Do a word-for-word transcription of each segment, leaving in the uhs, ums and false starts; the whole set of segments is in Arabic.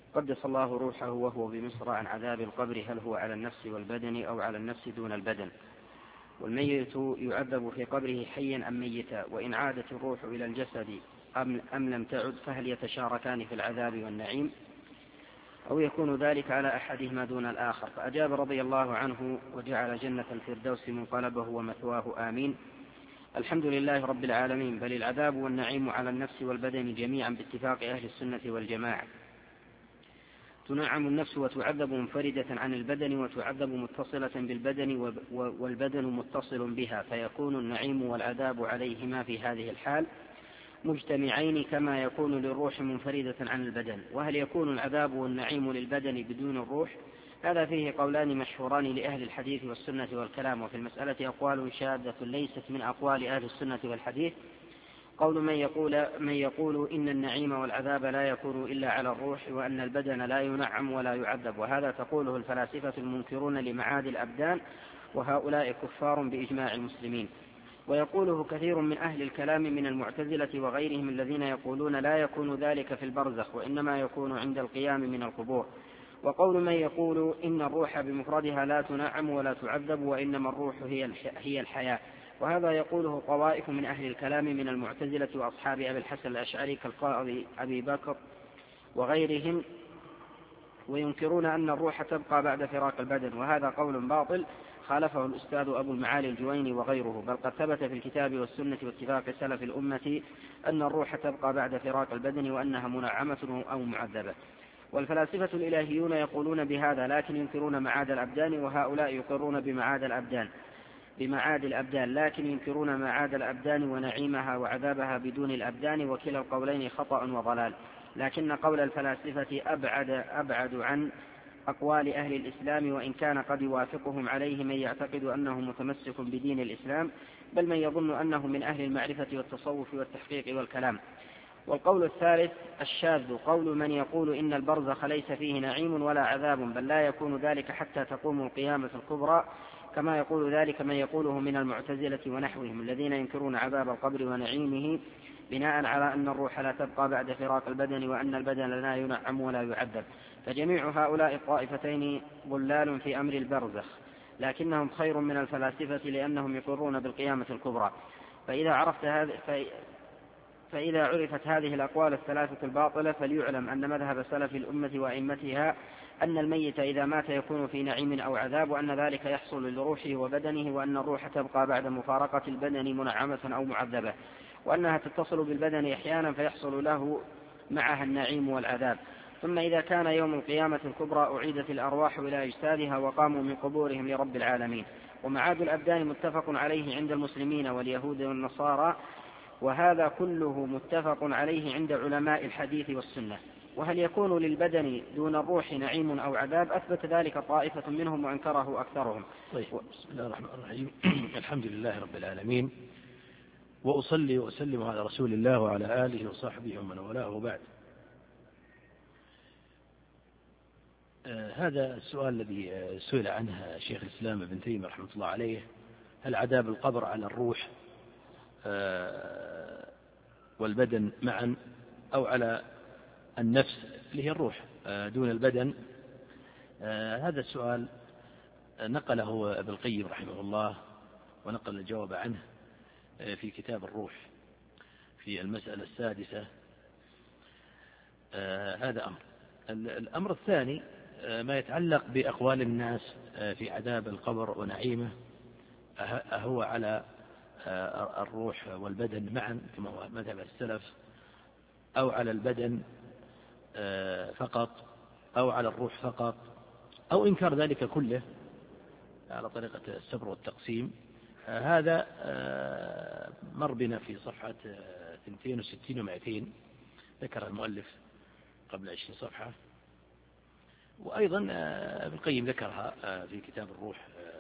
قدس الله روحه وهو بمصر عن عذاب القبر هل هو على النفس والبدن أو على النفس دون البدن، والميت يعذب في قبره حيا أم ميتا، وإن عادت الروح إلى الجسد أم, أم لم تعد فهل يتشاركان في العذاب والنعيم أو يكون ذلك على أحدهما دون الآخر؟ فأجاب رضي الله عنه وجعل جنة الفردوس منقلبه ومثواه آمين. الحمد لله رب العالمين، بل العذاب والنعيم على النفس والبدن جميعا باتفاق أهل السنة والجماعة. تنعم النفس وتعذب منفردة عن البدن وتعذب متصلة بالبدن والبدن متصل بها، فيكون النعيم والعذاب عليهما في هذه الحال مجتمعين كما يكون للروح منفردة عن البدن. وهل يكون العذاب والنعيم للبدن بدون الروح؟ هذا فيه قولان مشهوران لأهل الحديث والسنة والكلام، وفي المسألة أقوال شاذة ليست من أقوال أهل السنة والحديث. قول من يقول, من يقول إن النعيم والعذاب لا يكون إلا على الروح، وأن البدن لا ينعم ولا يعذب، وهذا تقوله الفلاسفة المنكرون لمعاد الأبدان، وهؤلاء كفار بإجماع المسلمين. ويقوله كثير من أهل الكلام من المعتزلة وغيرهم الذين يقولون لا يكون ذلك في البرزخ وإنما يكون عند القيام من القبور. وقول من يقول إن الروح بمفردها لا تنعم ولا تعذب وإنما الروح هي الحياة، وهذا يقوله طوائف من أهل الكلام من المعتزلة وأصحاب أبي الحسن الأشعري كالقاضي أبي بكر وغيرهم، وينكرون أن الروح تبقى بعد فراق البدن، وهذا قول باطل خالفه الأستاذ أبو المعالي الجويني وغيره، بل قد ثبت في الكتاب والسنة واتفاق سلف الأمة أن الروح تبقى بعد فراق البدن وأنها منعمة أو معذبة. والفلاسفة الإلهيون يقولون بهذا لكن ينكرون معاد الأبدان، وهؤلاء يقرون بمعاد الأبدان بمعاد الأبدان لكن ينكرون معاد الأبدان ونعيمها وعذابها بدون الأبدان، وكلا القولين خطأ وضلال. لكن قول الفلاسفة أبعد, أبعد عن أقوال أهل الإسلام، وإن كان قد يوافقهم عليه من يعتقد أنه متمسك بدين الإسلام، بل من يظن أنه من أهل المعرفة والتصوف والتحقيق والكلام. والقول الثالث الشاذ قول من يقول إن البرزخ ليس فيه نعيم ولا عذاب، بل لا يكون ذلك حتى تقوم القيامة الكبرى، كما يقول ذلك من يقوله من المعتزلة ونحوهم الذين ينكرون عذاب القبر ونعيمه بناء على أن الروح لا تبقى بعد فراق البدن وأن البدن لا ينعم ولا يعذب. فجميع هؤلاء الطائفتين ضلال في أمر البرزخ، لكنهم خير من الفلاسفة لأنهم يقرون بالقيامة الكبرى. فإذا عرفت هذا فإذا عرفت هذه الأقوال الثلاثة الباطلة فليعلم أن مذهب سلف الأمة وأئمتها أن الميت إذا مات يكون في نعيم أو عذاب، وأن ذلك يحصل لروحه وبدنه، وأن الروح تبقى بعد مفارقة البدن منعمة أو معذبة، وأنها تتصل بالبدن أحيانا فيحصل له معها النعيم والعذاب. ثم إذا كان يوم القيامة الكبرى أعيدت الأرواح إلى أجسادها وقاموا من قبورهم لرب العالمين. ومعاد الأبدان متفق عليه عند المسلمين واليهود والنصارى، وهذا كله متفق عليه عند علماء الحديث والسنة. وهل يكون للبدن دون الروح نعيم أو عذاب؟ أثبت ذلك طائفة منهم وأنكره أكثرهم. طيب. بسم الله الرحمن الرحيم. الحمد لله رب العالمين، وأصلي وأسلم على رسول الله وعلى آله وصحبه ومن والاه، وبعد. آه هذا السؤال الذي آه سئل عنه شيخ الإسلام ابن تيمية رحمة الله عليه، هل عذاب القبر على الروح آه والبدن معا أو على النفس اللي هي الروح آه دون البدن؟ آه هذا السؤال نقله ابن القيم رحمه الله، ونقل الجواب عنه آه في كتاب الروح في المسألة السادسة. آه هذا أمر. الأمر الثاني آه ما يتعلق بأقوال الناس آه في عذاب القبر ونعيمه، أهو على آه الروح والبدن معا كما هو مذهب السلف، أو على البدن آه فقط، أو على الروح فقط، أو إنكار ذلك كله على طريقة السبر والتقسيم. آه هذا آه مر بنا في صفحة اثنتين وستين ومائتين، ذكر المؤلف قبل عشرين صفحة، وأيضا ابن القيم ذكرها في كتاب الروح.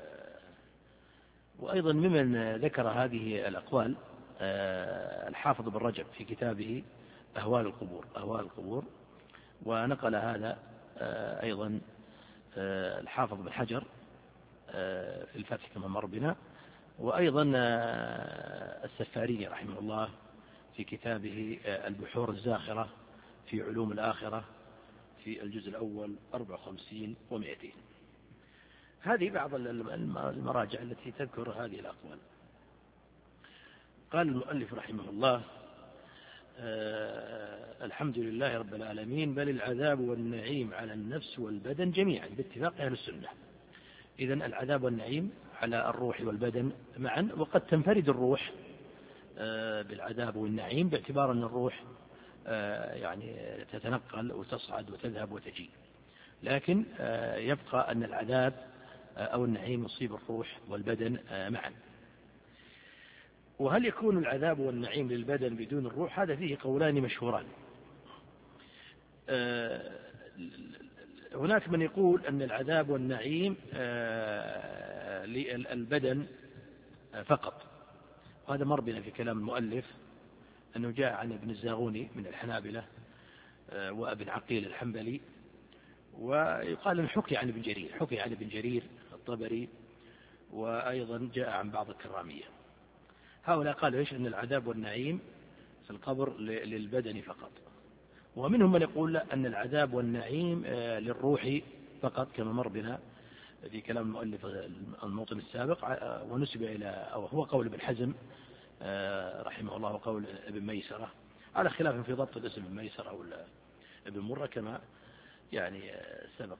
وأيضا ممن ذكر هذه الأقوال الحافظ بن رجب في كتابه أهوال القبور أهوال القبور ونقل هذا أيضا الحافظ بن حجر في الفتح كما مر بنا، وأيضا السفاري رحمه الله في كتابه البحور الزاخرة في علوم الآخرة، في الجزء الأول أربعة وخمسين ومئتين. هذه بعض المراجع التي تذكر هذه الأقوال. قال المؤلف رحمه الله: آه الحمد لله رب العالمين، بل العذاب والنعيم على النفس والبدن جميعا باتفاق أهل السنة. إذن العذاب والنعيم على الروح والبدن معا، وقد تنفرد الروح آه بالعذاب والنعيم باعتبار أن الروح آه يعني تتنقل وتصعد وتذهب وتجي، لكن آه يبقى أن العذاب آه أو النعيم يصيب الروح والبدن آه معا. وهل يكون العذاب والنعيم للبدن بدون الروح؟ هذا فيه قولان مشهوران. آه هناك من يقول أن العذاب والنعيم آه للبدن فقط، وهذا مر بنا في كلام المؤلف أنه جاء عن ابن الزاغوني من الحنابلة آه وابن عقيل الحنبلي، ويقال أنه حكي عن ابن جرير حكي عن ابن جرير الطبري، وأيضا جاء عن بعض الكرامية. هؤلاء قالوا إيش؟ أن العذاب والنعيم في القبر للبدن فقط. ومنهم من يقول أن العذاب والنعيم للروح فقط، كما مر بنا في كلام المؤلف الموطن السابق، ونسب إلى أو هو قول ابن حزم رحمه الله وقول ابن ميسرة، على خلاف في ضبط الاسم ابن ميسرة أو ابن مرة كما يعني سبق.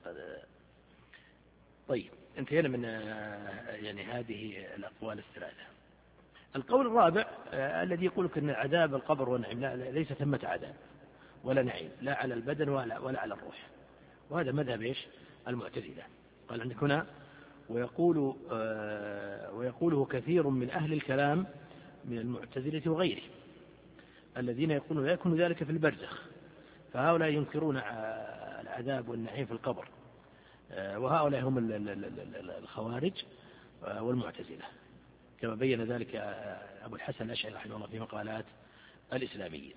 طيب، انتهينا من يعني هذه الأقوال الثلاثة. القول الرابع آه الذي يقول أن عذاب القبر والنعيم لا، ليس ثمة عذاب ولا نعيم لا على البدن ولا, ولا على الروح، وهذا مذهب إيش؟ المعتزلة. قال عندك هنا: ويقول آه ويقوله كثير من أهل الكلام من المعتزلة وغيره الذين يقولون لا يكون ذلك في البرزخ، فهؤلاء ينكرون العذاب والنعيم في القبر، آه وهؤلاء هم الخوارج والمعتزلة، كما بين ذلك أبو الحسن الأشعري رحمه الله في مقالات الإسلامية.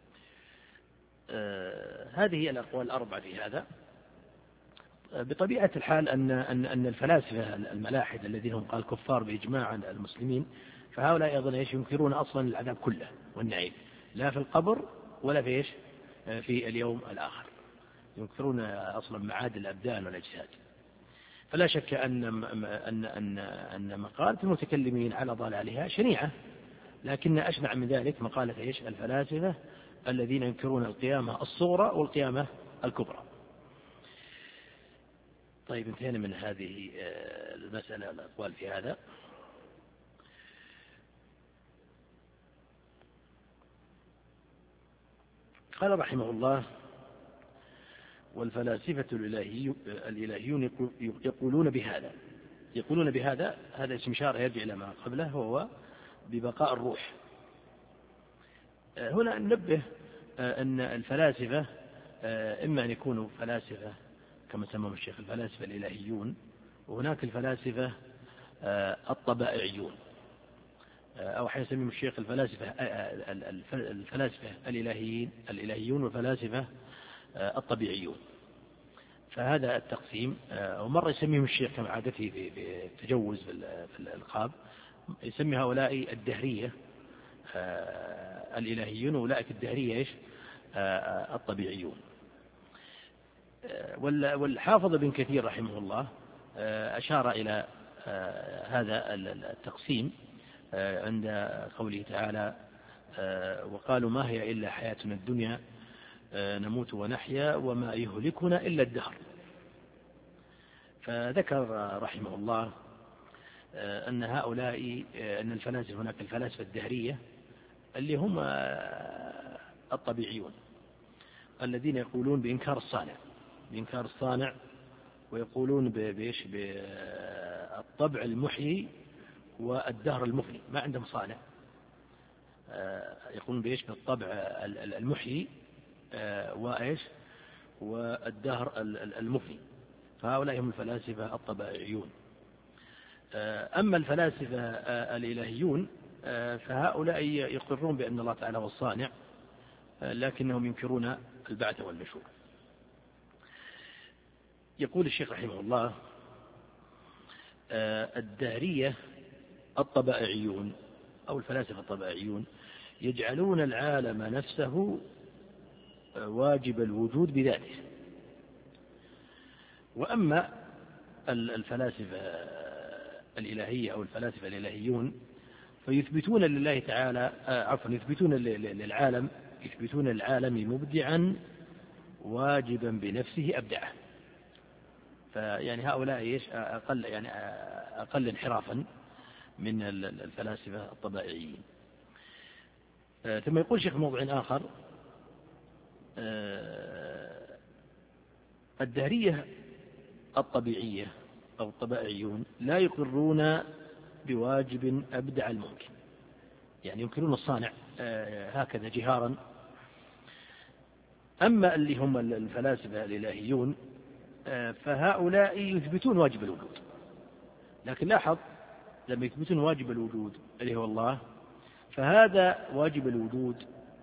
آه هذه هي الأقوال الأربعة في هذا. آه بطبيعة الحال أن أن أن الفلاسفة الملاحدة الذين هم قال كفار بإجماع المسلمين، فهؤلاء أيضا ايش؟ ينكرون أصلا العذاب كله والنعيم، لا في القبر ولا في ايش؟ آه في اليوم الآخر، ينكرون أصلا معاد الأبدان والأجساد. فلا شك أن أن أن أن مقالة المتكلمين على ضلالها شنيعة، لكن أشنع من ذلك مقالة إيش؟ الفلاسفة الذين ينكرون القيامة الصغرى والقيامة الكبرى. طيب، انتهينا من هذه المسألة الأقوال في هذا. قال رحمه الله: والفلاسفة الإلهيون يقولون بهذا يقولون بهذا هذا اسم إشارة يرجع إلى ما قبله، وهو ببقاء الروح. هنا ننبه أن الفلاسفة إما أن يكونوا فلاسفة كما سماهم الشيخ الفلاسفة الإلهيون، وهناك الفلاسفة الطبائعيون، أو حيسميهم الشيخ الفلاسفة الفلاسفة الإلهيين الإلهيون والفلاسفة الطبيعيون. فهذا التقسيم، ومرة يسميهم الشيخ كما عادته في التجوز في الألقاب، يسمي هؤلاء الدهرية الإلهيون، وأولئك الدهرية إيش؟ الطبيعيون. والحافظ بن كثير رحمه الله أشار إلى هذا التقسيم عند قوله تعالى: وقالوا ما هي إلا حياتنا الدنيا نموت ونحيا وما يهلكنا إلا الدهر. فذكر رحمه الله أن هؤلاء أن الفلاسفة هناك الفلاسفة الدهرية اللي هم الطبيعيون الذين يقولون بإنكار الصانع بإنكار الصانع ويقولون بإيش؟ بالطبع المحيي والدهر المفني، ما عندهم صانع. يقولون بإيش؟ بالطبع المحيي وإيش؟ والدهر المفني. فهؤلاء هم الفلاسفة الطبائعيون. أما الفلاسفة الإلهيون فهؤلاء يقرون بأن الله تعالى هو الصانع، لكنهم ينكرون البعث والنشور. يقول الشيخ رحمه الله: الدهرية الطبائعيون أو الفلاسفة الطبائعيون يجعلون العالم نفسه واجب الوجود بذاته، وأما الفلاسفة الإلهية أو الفلاسفة الإلهيون فيثبتون لله تعالى عفوا يثبتون للعالم يثبتون للعالم مبدعا واجبا بنفسه أبدعه. فيعني هؤلاء ايش أقل يعني أقل انحرافا من الفلاسفة الطبائعيين. ثم يقول شيخ موضع آخر الدهرية الطبيعية أو الطبائعيون لا يقرون بواجب أبدع الممكن، يعني ينكرون الصانع هكذا جهارا. أما اللي هم الفلاسفة الإلهيون فهؤلاء يثبتون واجب الوجود، لكن لاحظ لما يثبتون واجب الوجود اللي هو الله، فهذا واجب الوجود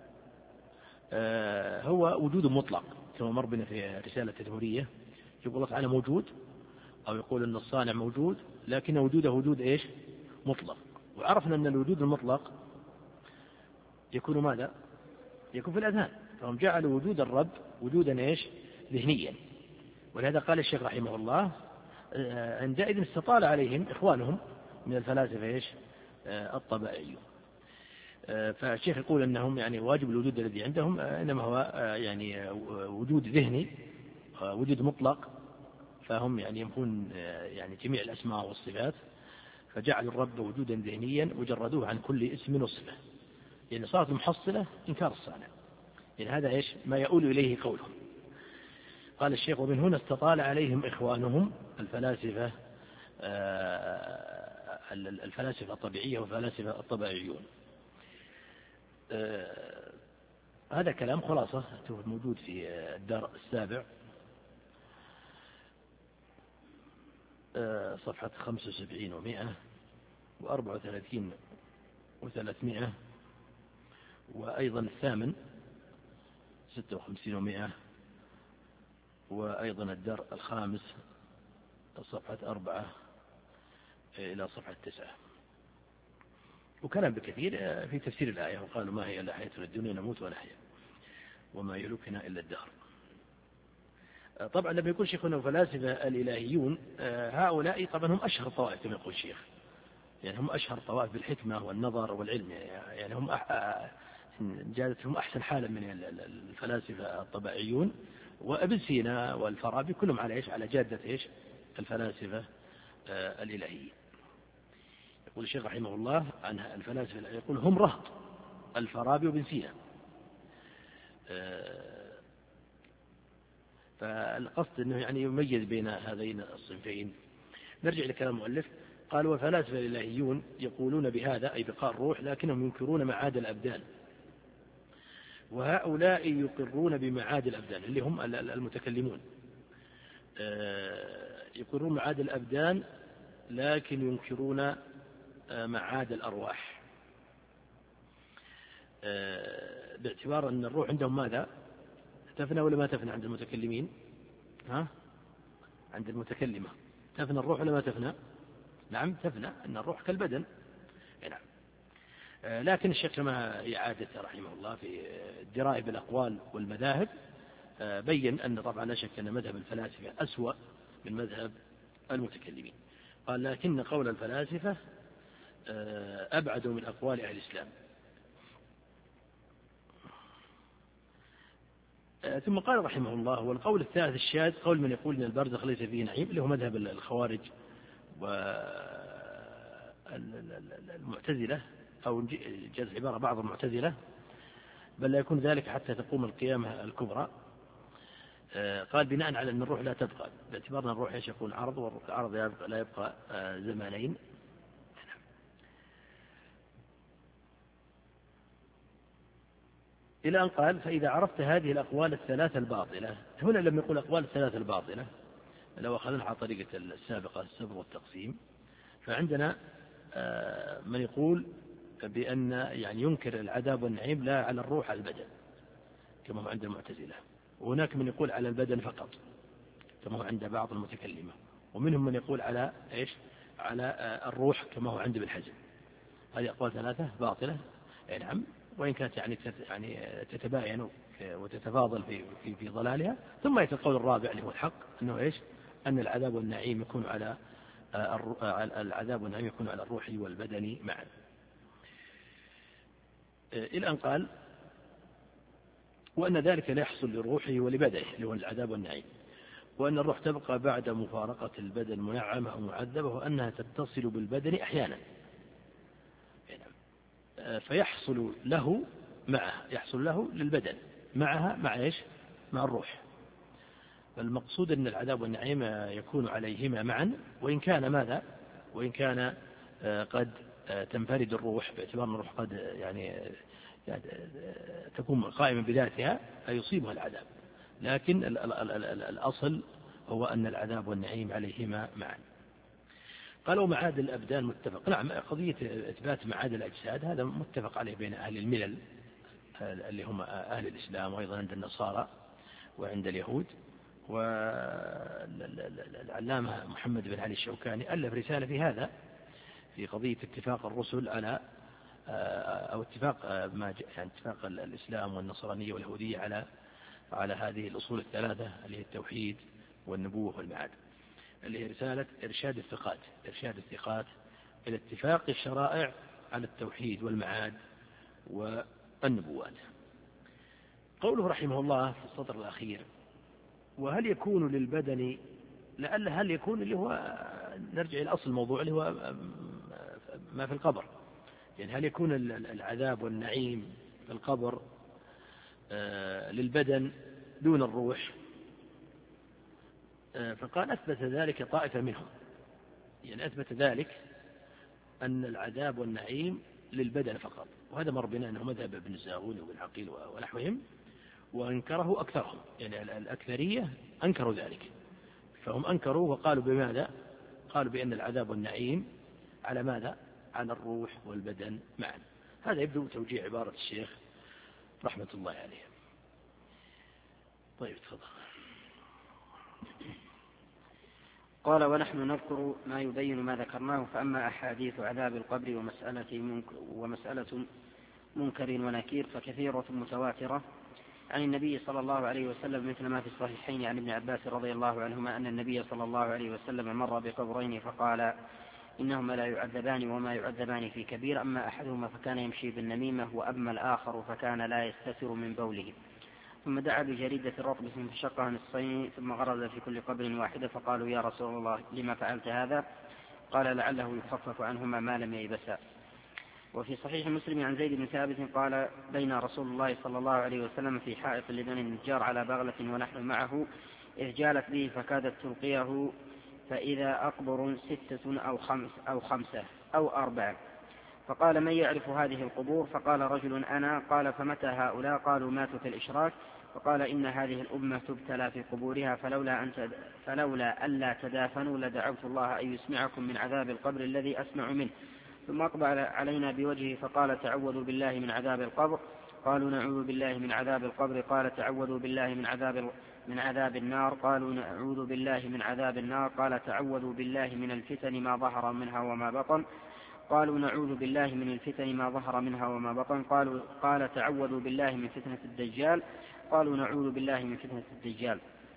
هو وجود مطلق كما مر بنا في رسالة تدمرية، يقول الله تعالى موجود أو يقول أن الصانع موجود لكن وجوده وجود إيش مطلق. وعرفنا أن الوجود المطلق يكون ماذا؟ يكون في الأذهان، فهم جعلوا وجود الرب وجودا إيش ذهنيا. ولهذا قال الشيخ رحمه الله عندئذ استطال عليهم إخوانهم من الفلاسفة إيش الطبائعيون. فالشيخ يقول أنهم يعني واجب الوجود الذي عندهم إنما هو يعني وجود ذهني وجود مطلق، فهم يعني ينفون يعني جميع الأسماء والصفات، فجعلوا الرب وجودا ذهنيا وجردوه عن كل اسم وصفة، يعني صارت المحصلة إنكار الصانع. يعني هذا إيش ما يؤول إليه قولهم. قال الشيخ ومن هنا استطال عليهم إخوانهم الفلاسفة الفلاسفة الطبيعية والفلاسفة الطبيعيون. هذا كلام خلاصة موجود في الدار السابع صفحة خمسة وسبعين ومائة وأربعة وثلاثين وثلاثمائة، وأيضا الثامن ستة وخمسين ومائة، وأيضا الدار الخامس صفحة أربعة إلى صفحة تسعة. وكلام بكثير في تفسير الآية وقالوا ما هي إلا حياتنا الدنيا نموت ونحيا وما يهلكنا إلا الدهر. طبعا لما يقول شيخنا فلاسفة الإلهيون هؤلاء طبعا هم أشهر الطوائف كما يقول الشيخ، يعني هم أشهر الطوائف بالحكمة والنظر والعلم، يعني هم جادتهم أحسن حالا من الفلاسفة الطبائعيون. وابن سينا والفارابي كلهم على إيش على جادة إيش الفلاسفة الإلهيين. يقول الشيخ رحمه الله عن الفلاسفة يقول هم رهط الفارابي وابن سينا. فالقصد أنه يعني يميز بين هذين الصنفين. نرجع لكلام المؤلف. قال والفلاسفة الإلهيون يقولون بهذا أي بقاء الروح لكنهم ينكرون معاد الأبدان، وهؤلاء يقرون بمعاد الأبدان اللي هم المتكلمون، يقرون معاد الأبدان لكن ينكرون معاد الأرواح، باعتبار أن الروح عندهم ماذا؟ تفنى ولا ما تفنى عند المتكلمين؟ ها؟ عند المتكلمة تفنى الروح ولا ما تفنى؟ نعم تفنى، أن الروح كالبدن. نعم. لكن الشيخ كما إعادته رحمه الله في الدراية بالأقوال والمذاهب بين أن طبعا لا شك أن مذهب الفلاسفة أسوأ من مذهب المتكلمين. قال لكن قول الفلاسفة أبعد من أقوال أهل الإسلام. ثم قال رحمه الله والقول الثالث الشاذ قول من يقول أن البرزخ ليس فيه نعيم، اللي هو مذهب الخوارج والمعتزلة أو جاز عبارة بعض المعتزلة، بل لا يكون ذلك حتى تقوم القيامة الكبرى. قال بناء على أن الروح لا تبقى، باعتبار أن الروح يكون عرض والعرض لا يبقى زمانين. إلى أن قال فإذا عرفت هذه الأقوال الثلاثة الباطلة. هنا لما يقول أقوال الثلاثة الباطلة لو أخذنا على طريقة السابقة السبر والتقسيم، فعندنا من يقول بأن يعني ينكر العذاب والنعيم لا على الروح على البدن كما هو عند المعتزلة، وهناك من يقول على البدن فقط كما هو عند بعض المتكلمة، ومنهم من يقول على إيش على الروح كما هو عند ابن حزم. هذه أقوال ثلاثة باطلة. نعم، وإن كانت يعني يعني تتباين وتتفاضل في في في ضلالها. ثم يأتي القول الرابع اللي هو الحق أنه إيش أن العذاب والنعيم يكون على العذاب والنعيم يكون على الروح والبدن معا. إلى أن قال وأن ذلك لا يحصل لروحه ولبدنه اللي هو العذاب والنعيم، وأن الروح تبقى بعد مفارقة البدن منعمة أو معذبة، وأنها تتصل بالبدن أحيانا فيحصل له معها يحصل له للبدن معها مع إيش؟ مع الروح. فالمقصود أن العذاب والنعيم يكون عليهما معا، وإن كان ماذا؟ وإن كان قد تنفرد الروح باعتبار أن الروح قد يعني تكون قائمة بذاتها فيصيبها العذاب، لكن الأصل هو أن العذاب والنعيم عليهما معا. قالوا معاد الأبدان متفق. نعم، قضية إثبات معاد الأجساد هذا متفق عليه بين أهل الملل اللي هم أهل الإسلام وأيضا عند النصارى وعند اليهود. والعلامة محمد بن علي الشوكاني ألف رسالة في هذا في قضية اتفاق الرسل على أو اتفاق ما يعني اتفاق الإسلام والنصرانية واليهودية على على هذه الأصول الثلاثة اللي هي التوحيد والنبوة والمعاد، اللي هي رسالة إرشاد الثقات إرشاد الثقات إلى اتفاق الشرائع على التوحيد والمعاد والنبوات. قوله رحمه الله في السطر الأخير وهل يكون للبدن لعل هل يكون اللي هو نرجع إلى أصل الموضوع اللي هو ما في القبر، يعني هل يكون العذاب والنعيم في القبر للبدن دون الروح؟ فقال أثبت ذلك طائفة منهم، يعني أثبت ذلك أن العذاب والنعيم للبدن فقط، وهذا مر بنا أنه مذهب ابن الزاغون وابن عقيل ونحوهم، وأنكره أكثرهم، يعني الأكثرية أنكروا ذلك، فهم أنكروا وقالوا بماذا؟ قالوا بأن العذاب والنعيم على ماذا؟ على الروح والبدن معا. هذا يبدو توجيه عبارة الشيخ رحمة الله عليه. طيب تفضل. قال ونحن نذكر ما يبين ما ذكرناه، فأما أحاديث عذاب القبر ومسألة منكر, ومسألة منكر ونكير فكثيرة متواترة عن النبي صلى الله عليه وسلم، مثل ما في الصحيحين عن ابن عباس رضي الله عنهما أن النبي صلى الله عليه وسلم مر بقبرين فقال إنهما لا يعذبان وما يعذبان في كبير، أما أحدهما فكان يمشي بالنميمة وأما الآخر فكان لا يستتر من بوله. ثم دعا بجريدة رطب فشقها نصفين ثم غرز في كل قبر واحدة، فقالوا يا رسول الله لما فعلت هذا؟ قال لعله يخفف عنهما ما لم ييبسا. وفي صحيح مسلم عن زيد بن ثابت قال بين رسول الله صلى الله عليه وسلم في حائط لبني النجار على بغلة ونحن معه إذ جالت به فكادت تلقيه، فإذا أقبر ستة أو, خمس أو خمسة أو أربعة، فقال من يعرف هذه القبور؟ فقال رجل أنا. قال فمتى هؤلاء؟ قالوا ماتوا في الإشراك. فقال إن هذه الأمة تبتلى في قبورها، فلولا أن فلولا ألا تدافنوا لدعوت الله أن يسمعكم من عذاب القبر الذي أسمع منه. ثم أقبل علينا بوجهه فقال تعوذوا بالله من عذاب القبر. قالوا نعوذ بالله من عذاب القبر. قال تعوذوا بالله من عذاب من عذاب النار. قالوا نعوذ بالله من عذاب النار. قال تعوذوا بالله من الفتن ما ظهر منها وما بطن. قالوا نعوذ بالله من الفتن ما ظهر منها وما بطن. قالوا قال تعوذوا بالله من فتنة الدجال. قالوا نعوذ بالله من فتنة الدجال.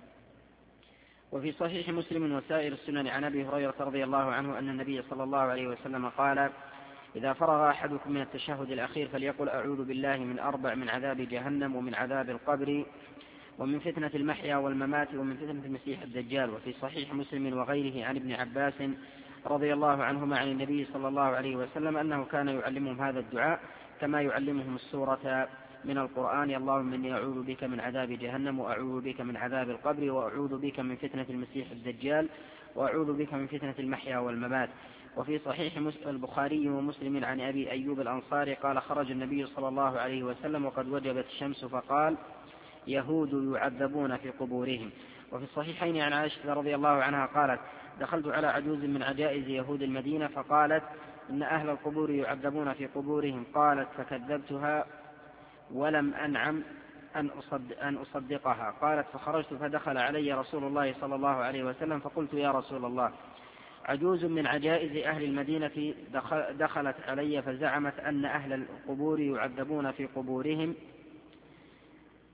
وفي صحيح مسلم وسائر السنن عن أبي هريرة رضي الله عنه أن النبي صلى الله عليه وسلم قال إذا فرغ أحدكم من التشهد الأخير فليقل أعوذ بالله من أربع: من عذاب جهنم ومن عذاب القبر ومن فتنة المحيا والممات ومن فتنة المسيح الدجال. وفي صحيح مسلم وغيره عن ابن عباس رضي الله عنهما عن النبي صلى الله عليه وسلم أنه كان يعلمهم هذا الدعاء كما يعلمهم السورة من القرآن: اللهم إني أعوذ بك من عذاب جهنم وأعوذ بك من عذاب القبر وأعوذ بك من فتنة المسيح الدجال وأعوذ بك من فتنة المحيا والممات. وفي صحيح البخاري ومسلم عن أبي أيوب الأنصاري قال خرج النبي صلى الله عليه وسلم وقد وجبت الشمس فقال يهود يعذبون في قبورهم. وفي الصحيحين عن عائشة رضي الله عنها قالت دخلت على عجوز من عجائز يهود المدينة فقالت إن أهل القبور يعذبون في قبورهم. قالت فكذبتها ولم أنعم أن, أصدق أن أصدقها. قالت فخرجت فدخل علي رسول الله صلى الله عليه وسلم فقلت يا رسول الله عجوز من عجائز أهل المدينة دخلت علي فزعمت أن أهل القبور يعذبون في قبورهم،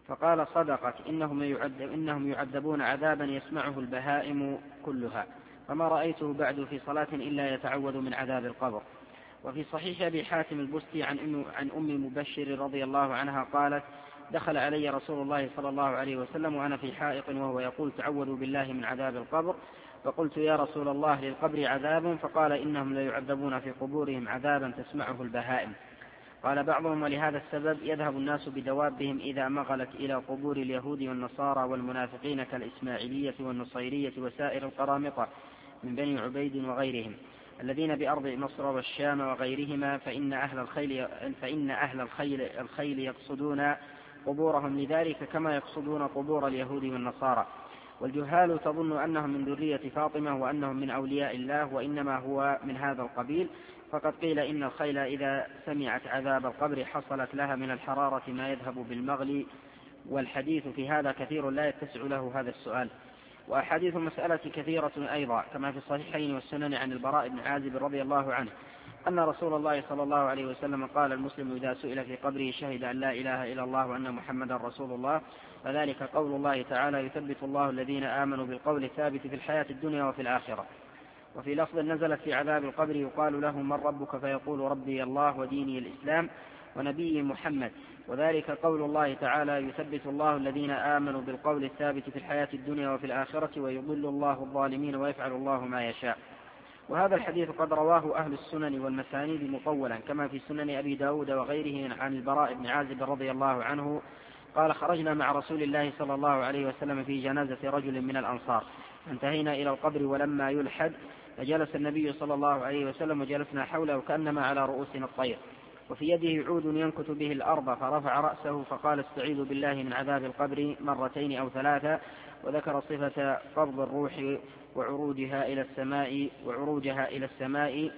فقال صدقت إنهم, يعذب إنهم يعذبون عذابا يسمعه البهائم كلها، فما رأيته بعد في صلاة إلا يتعوذ من عذاب القبر. وفي صحيح أبي حاتم البستي عن أم, عن أم مبشر رضي الله عنها قالت دخل علي رسول الله صلى الله عليه وسلم وأنا في حائط وهو يقول تعوذوا بالله من عذاب القبر، فقلت يا رسول الله للقبر عذاب؟ فقال إنهم ليعذبون في قبورهم عذابا تسمعه البهائم. قال بعضهم ولهذا السبب يذهب الناس بدوابهم إذا مغلت إلى قبور اليهود والنصارى والمنافقين كالإسماعيلية والنصيرية وسائر القرامطة من بني عبيد وغيرهم الذين بأرض مصر والشام وغيرهما، فإن أهل الخيل, فإن أهل الخيل, الخيل يقصدون قبورهم لذلك كما يقصدون قبور اليهود والنصارى. والجهال تظن أنهم من ذرية فاطمة وأنهم من أولياء الله، وإنما هو من هذا القبيل. فقد قيل إن الخيل إذا سمعت عذاب القبر حصلت لها من الحرارة ما يذهب بالمغلي، والحديث في هذا كثير لا يتسع له هذا السؤال. وأحاديث المسألة كثيرة أيضا كما في الصحيحين والسنن عن البراء بن عازب رضي الله عنه أن رسول الله صلى الله عليه وسلم قال المسلم إذا سئل في قبره شهد أن لا إله إلا الله وأن محمدا رسول الله، فذلك قول الله تعالى يثبت الله الذين آمنوا بالقول الثابت في الحياة الدنيا وفي الآخرة. وفي لفظ نزلت في عذاب القبر يقال له من ربك فيقول ربي الله وديني الإسلام ونبي محمد، وذلك قول الله تعالى يثبت الله الذين آمنوا بالقول الثابت في الحياة الدنيا وفي الآخرة ويضل الله الظالمين ويفعل الله ما يشاء. وهذا الحديث قد رواه أهل السنن والمسانيد مطولا كما في سنن أبي داود وغيره عن البراء بن عازب رضي الله عنه قال خرجنا مع رسول الله صلى الله عليه وسلم في جنازة رجل من الأنصار، انتهينا إلى القبر ولما يلحد فجلس النبي صلى الله عليه وسلم وجلسنا حوله كأنما على رؤوسنا الطير، وفي يده عود ينكت به الأرض، فرفع رأسه فقال استعيذ بالله من عذاب القبر مرتين أو ثلاثة، وذكر صفة قبض الروح وعروجها إلى السماء وعروجها إلى السماء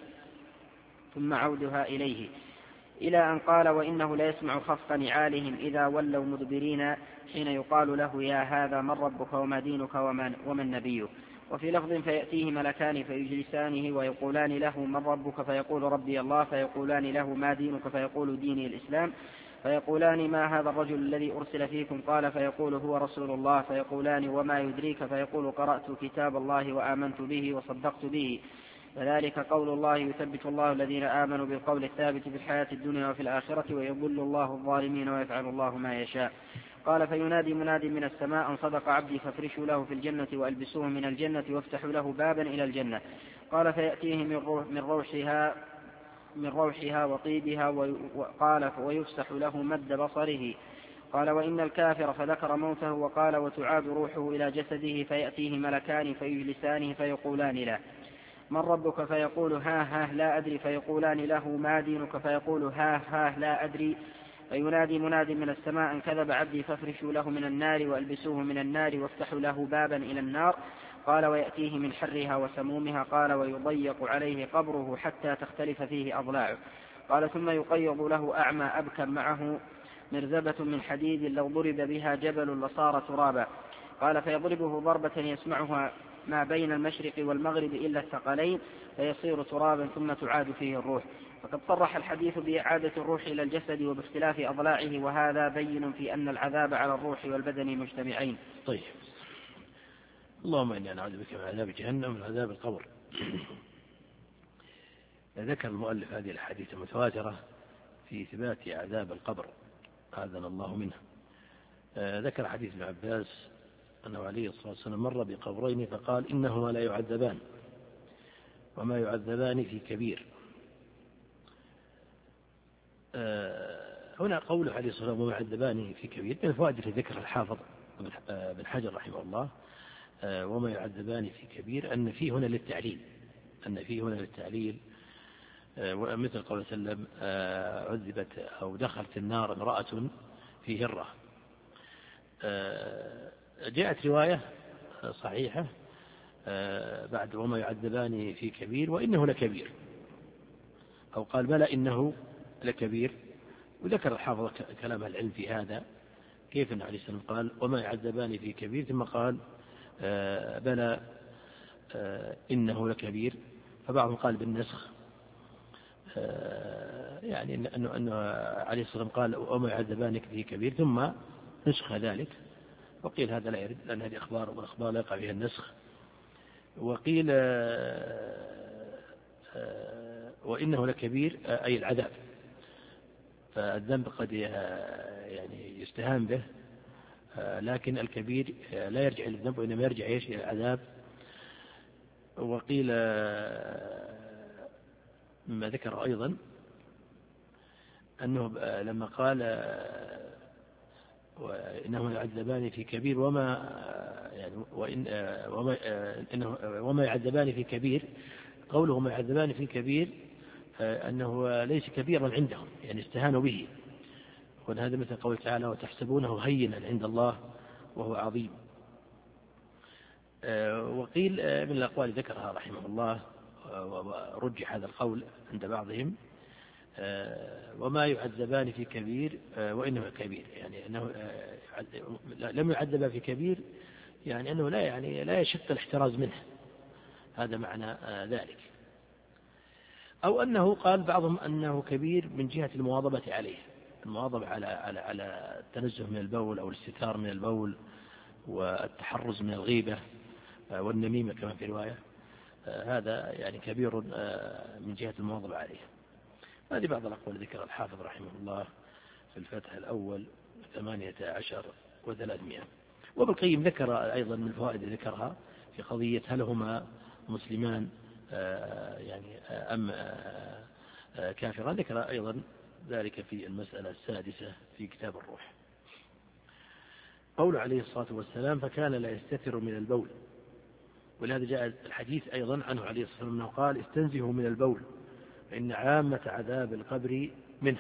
ثم عودها إليه، إلى أن قال وإنه لا يسمع خفق نعالهم إذا ولوا مدبرين حين يقال له يا هذا من ربك وما دينك ومن, ومن نبيك. وفي لفظ فيأتيه ملكان فيجلسانه ويقولان له من ربك فيقول ربي الله، فيقولان له ما دينك فيقول ديني الإسلام، فيقولان ما هذا الرجل الذي أرسل فيكم؟ قال فيقول هو رسول الله، فيقولان وما يدريك؟ فيقول قرأت كتاب الله وآمنت به وصدقت به، فذلك قول الله يثبت الله الذين آمنوا بالقول الثابت في الحياة الدنيا وفي الآخرة ويضل الله الظالمين ويفعل الله ما يشاء. قال فينادي مناد من السماء أن صدق عبدي فافرشوا له في الجنة وألبسوه من الجنة وافتحوا له بابا إلى الجنة. قال فيأتيه من, روح من روحها من روحها وطيبها، وقال ويفسح له مد بصره. قال وإن الكافر فذكر موته وقال وتعاد روحه إلى جسده فيأتيه ملكان فيجلسانه فيقولان له من ربك؟ فيقول ها ها لا أدري، فيقولان له ما دينك؟ فيقول ها ها لا أدري. فينادي مناد من السماء أن كذب عبدي فافرشوا له من النار وألبسوه من النار وافتحوا له بابا إلى النار. قال ويأتيه من حرها وسمومها. قال ويضيق عليه قبره حتى تختلف فيه أضلاعه. قال ثم يقيض له أعمى أبكم معه مرزبة من حديد لو ضرب بها جبل لصار ترابا. قال فيضربه ضربة يسمعها ما بين المشرق والمغرب إلا الثقلين فيصير ترابا ثم تعاد فيه الروح. فقد صرح الحديث بإعادة الروح إلى الجسد وباختلاف أضلاعه، وهذا بين في أن العذاب على الروح والبدن مجتمعين. طيب، اللهم إني نعوذ بك من عذاب جهنم ومن عذاب القبر. ذكر المؤلف هذه الحديث المتواترة في إثبات عذاب القبر أعاذنا الله منه. ذكر حديث ابن عباس أنه عليه الصلاة والسلام مر بقبرين فقال إنهما لا يعذبان وما يعذبان في كبير. هنا قوله عليه الصلاة والسلام وما يعذبان في كبير من الفوائد التي ذكر الحافظ بن حجر رحمه الله وما يعذبان في كبير أن فيه هنا للتعليل أن فيه هنا للتعليل مثل قول صلى الله عليه وسلم عذبت أو دخلت النار امرأة في هرة. جاءت رواية صحيحة بعد وما يعذبان في كبير وإنه لكبير، أو قال بلى إنه لكبير. وذكر الحافظ كلام العلم في هذا كيف أن عليه السلام قال وما يعذبان في كبير ثم قال بلى إنه لكبير، فبعضهم قال بالنسخ يعني أنه, أنه عليه الصلاة والسلام قال وما يعذبان في كبير ثم نسخ ذلك، وقيل هذا لا يرد لأن هذه أخبار والأخبار لا يقع فيها النسخ. وقيل وإنه لكبير أي العذاب، فالذنب قد يعني يستهان به، لكن الكبير لا يرجع إلى الذنب وإنما يرجع إلى العذاب. وقيل ما ذكر أيضا أنه لما قال وإنه يعذبان في كبير وما يعني وإن وما إنه وما يعذبان في كبير، قوله ما يعذبان في كبير أنه ليس كبيرا عندهم، يعني استهانوا به، وهذا مثل قول تعالى وتحسبونه هينا عند الله وهو عظيم. وقيل من الأقوال ذكرها رحمه الله ورجح هذا القول عند بعضهم وما يعذبان في كبير وإنه كبير، يعني أنه لم يعذبا في كبير، يعني أنه لا يعني لا يشق الاحتراز منه، هذا معنى ذلك. أو أنه قال بعضهم أنه كبير من جهة المواظبة عليه، المواظبة على على على التنزه من البول أو الاستتار من البول والتحرز من الغيبة والنميمة كما في رواية، هذا يعني كبير من جهة المواظبة عليه. هذه بعض الأقوال ذكر الحافظ رحمه الله في الفتح الأول ثمانية عشر وثلاثمائة. وابن القيم ذكر أيضا من الفوائد ذكرها في قضية هل هما مسلمان يعني أم كافران، ذكر أيضا ذلك في المسألة السادسة في كتاب الروح. قول عليه الصلاة والسلام فكان لا يستتر من البول، ولهذا جاء الحديث أيضا عنه عليه الصلاة والسلام أنه قال استنزهوا من البول فإن عامة عذاب القبر منه.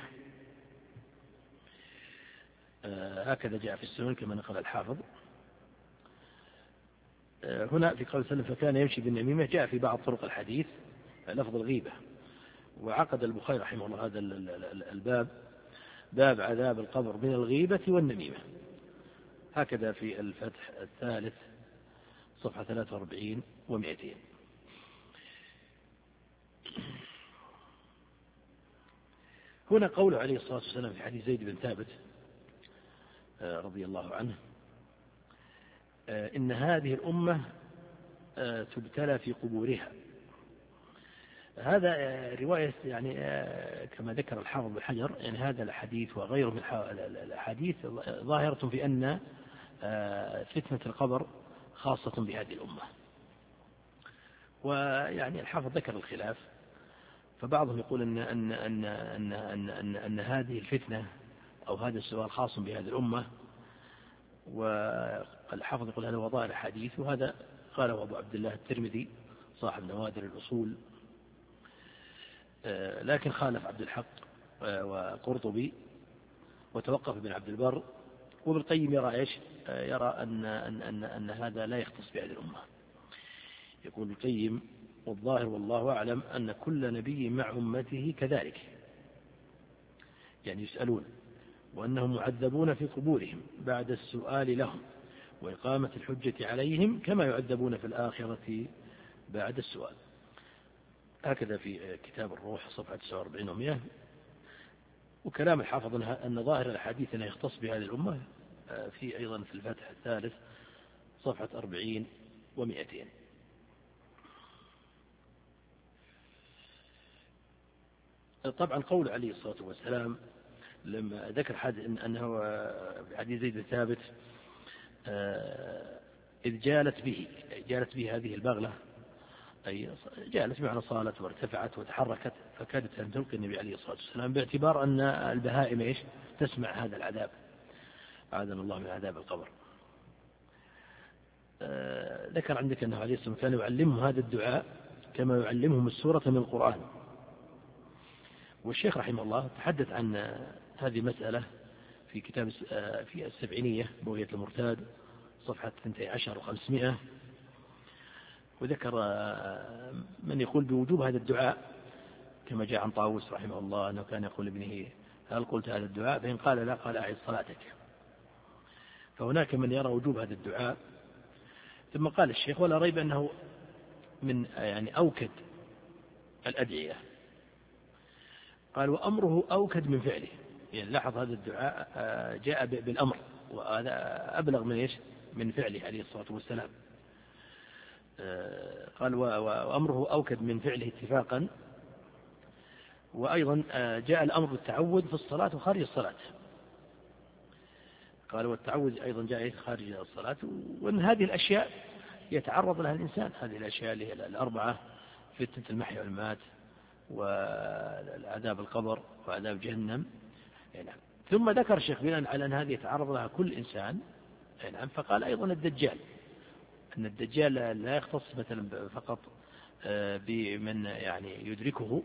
هكذا جاء في السنن كما نقل الحافظ. هنا في قول سلم فكان يمشي بالنميمة جاء في بعض طرق الحديث لفظ الغيبة، وعقد البخاري رحمه الله هذا الباب باب عذاب القبر من الغيبة والنميمة، هكذا في الفتح الثالث صفحة ثلاثة وأربعين ومئتين. هنا قوله عليه الصلاة والسلام في حديث زيد بن ثابت رضي الله عنه إن هذه الأمة تبتلى في قبورها، هذا رواية يعني كما ذكر الحافظ بن حجر، يعني هذا الحديث وغيره من الحديث ظاهرة في أن فتنة القبر خاصة بهذه الأمة. ويعني الحافظ ذكر الخلاف، فبعضهم يقول أن أن أن أن أن أن, أن هذه الفتنة أو هذا السؤال خاص بهذه الأمة، والحافظ يقول هذا وظاهر الحديث، وهذا قاله أبو عبد الله الترمذي صاحب نوادر الأصول، لكن خالف عبد الحق وقرطبي وتوقف ابن عبد البر. وابن القيم يرى ايش؟ يرى أن, أن, أن, أن هذا لا يختص بهذه الأمة. يقول ابن القيم والظاهر والله أعلم أن كل نبي مع أمته كذلك، يعني يسألون وأنهم معذبون في قبورهم بعد السؤال لهم وإقامة الحجة عليهم كما يعذبون في الآخرة بعد السؤال. هكذا في كتاب الروح صفحة تسعة وأربعين ومئة. وكلام الحافظ أن ظاهر الحديث أنه يختص بهذه الأمة في أيضا في الفتح الثالث صفحة أربعين ومئتين. طبعا قول عليه الصلاة والسلام لما ذكر حد إن أنه في حديث زيد بن ثابت إذ جالت به جالت به هذه البغلة، أي جالت بمعنى صالت وارتفعت وتحركت فكادت أن تلقي النبي عليه الصلاة والسلام، باعتبار أن البهائم إيش تسمع هذا العذاب، أعاذنا الله من عذاب القبر. ذكر عندك أنه عليه الصلاة والسلام كان يعلمهم هذا الدعاء كما يعلمهم السورة من القرآن. والشيخ رحمه الله تحدث عن هذه المسألة في كتاب في السبعينية بغية المرتاد صفحة اثنتي عشر وخمسمائة، وذكر من يقول بوجوب هذا الدعاء كما جاء عن طاووس رحمه الله أنه كان يقول ابنه هل قلت هذا الدعاء؟ فإن قال لا قال أعد صلاتك. فهناك من يرى وجوب هذا الدعاء. ثم قال الشيخ ولا ريب أنه من يعني أوكد الأدعية، قال وأمره أوكد من فعله، يعني لاحظ هذا الدعاء جاء بالأمر وهذا أبلغ من إيش من فعله عليه الصلاة والسلام. قال وأمره أوكد من فعله اتفاقا. وأيضا جاء الأمر بالتعوذ في الصلاة وخارج الصلاة. قال والتعوذ أيضا جاء خارج الصلاة، وأن هذه الأشياء يتعرض لها الإنسان، هذه الأشياء اللي هي الأربعة: فتنة المحيا والممات، والعذاب القبر، وعذاب جهنم. نعم. ثم ذكر الشيخ بناء على أن هذه يتعرض لها كل إنسان. نعم. فقال أيضا الدجال، أن الدجال لا يختص مثلا فقط بمن يعني يدركه.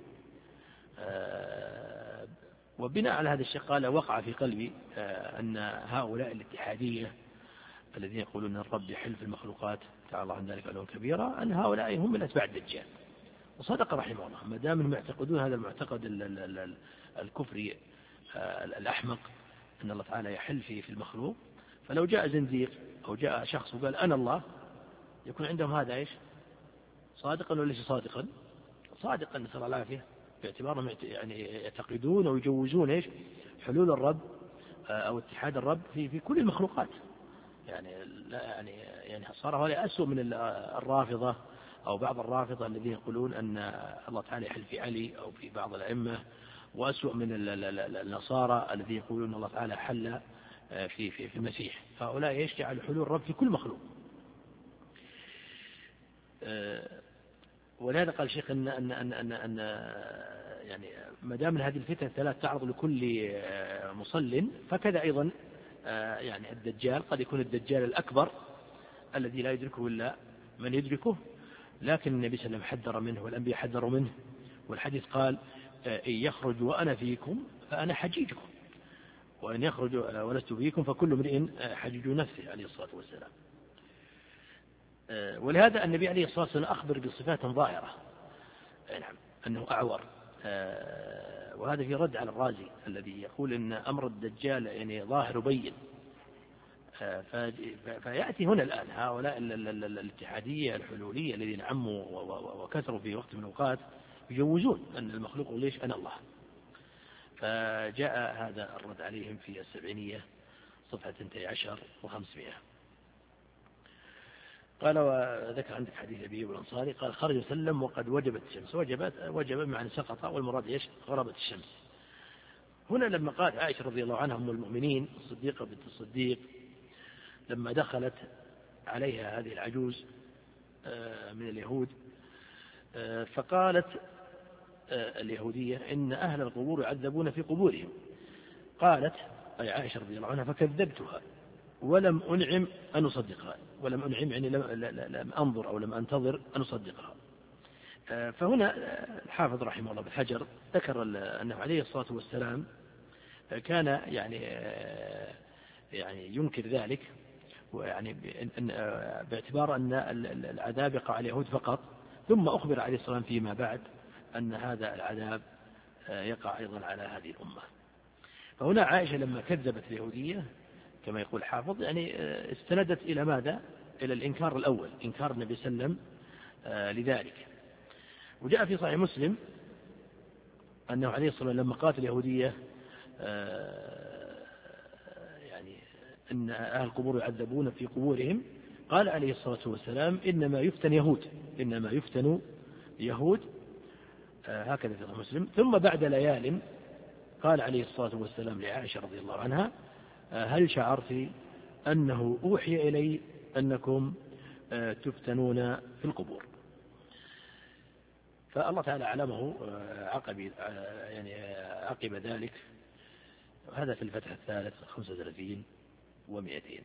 وبناء على هذا الشيء قال وقع في قلبي أن هؤلاء الاتحادية الذين يقولون أن الرب يحل في المخلوقات تعالى الله عن ذلك علوا كبيرا، أن هؤلاء هم من أتباع الدجال. وصدق رحمه الله، ما دام يعتقدون هذا المعتقد الكفري الأحمق أن الله تعالى يحل في في المخلوق، فلو جاء زنديق أو جاء شخص وقال أنا الله، يكون عندهم هذا إيش صادقا ولا ليس صادقا؟ صادقا نسأل الله العافية، باعتبارهم يعني يعتقدون أو يجوزون إيش حلول الرب أو اتحاد الرب في في كل المخلوقات. يعني لا يعني يعني صار هؤلاء أسوأ من الرافضة أو بعض الرافضة الذين يقولون أن الله تعالى يحل في علي أو في بعض الأئمة، وأسوأ من النصارى الذين يقولون الله تعالى حل في في في المسيح. فهؤلاء يجعل حلول الرب في كل مخلوق. ولهذا قال الشيخ أن أن أن أن, أن يعني ما دام هذه الفتن الثلاث تعرض لكل مصل، فكذا أيضا يعني الدجال قد يكون الدجال الأكبر الذي لا يدركه إلا من يدركه، لكن النبي صلى الله عليه وسلم حذر منه والأنبياء حذروا منه. والحديث قال إن يخرج وأنا فيكم فأنا حجيجكم، وإن يخرج ولست فيكم فكل امرئ حجيج نفسه عليه الصلاة والسلام. ولهذا النبي عليه الصلاة والسلام أخبر بصفات ظاهرة، نعم، أنه أعور. وهذا في رد على الرازي الذي يقول إن أمر الدجال يعني ظاهر بين. فيأتي هنا الآن هؤلاء الاتحادية الحلولية الذين عموا وكثروا في وقت من الأوقات يجوزون أن المخلوق ليش أنا الله. فجاء هذا الرد عليهم في السبعينية صفحة اثنتي عشر وخمسمائة. قال وذكر عندك حديث أبي والأنصاري قال خرج وسلم وقد وجبت الشمس. وجبت وجب معنى سقط، والمراد إيش غربت الشمس. هنا لما قالت عائشة رضي الله عنها أم المؤمنين الصديقة بنت الصديق لما دخلت عليها هذه العجوز من اليهود، فقالت اليهودية إن أهل القبور يعذبون في قبورهم. قالت أي عائشة رضي الله عنها فكذبتها ولم أنعم أن أصدقها، ولم أنعم يعني لم, لم أنظر أو لم أنتظر أن أصدقها. فهنا الحافظ رحمه الله بالحجر ذكر أنه عليه الصلاة والسلام كان يعني يعني ينكر ذلك، ويعني باعتبار أن العذاب يقع على اليهود فقط، ثم أخبر عليه الصلاة والسلام فيما بعد أن هذا العذاب يقع أيضا على هذه الأمة. فهنا عائشة لما كذبت اليهودية كما يقول حافظ يعني استندت إلى ماذا؟ إلى الإنكار الأول، إنكار النبي صلى الله عليه وسلم لذلك. وجاء في صحيح مسلم أنه عليه الصلاة والسلام لما قالت اليهودية يعني أن أهل القبور يعذبون في قبورهم، قال عليه الصلاة والسلام إنما يفتن يهود، إنما يفتن يهود، هكذا في صحيح مسلم. ثم بعد ليال قال عليه الصلاة والسلام لعائشة رضي الله عنها هل شعرت أنه أوحي إلي أنكم تفتنون في القبور؟ فالله تعالى علمه عقب يعني عقب ذلك. هذا في الفتح الثالث خمسة وثلاثين ومئتين.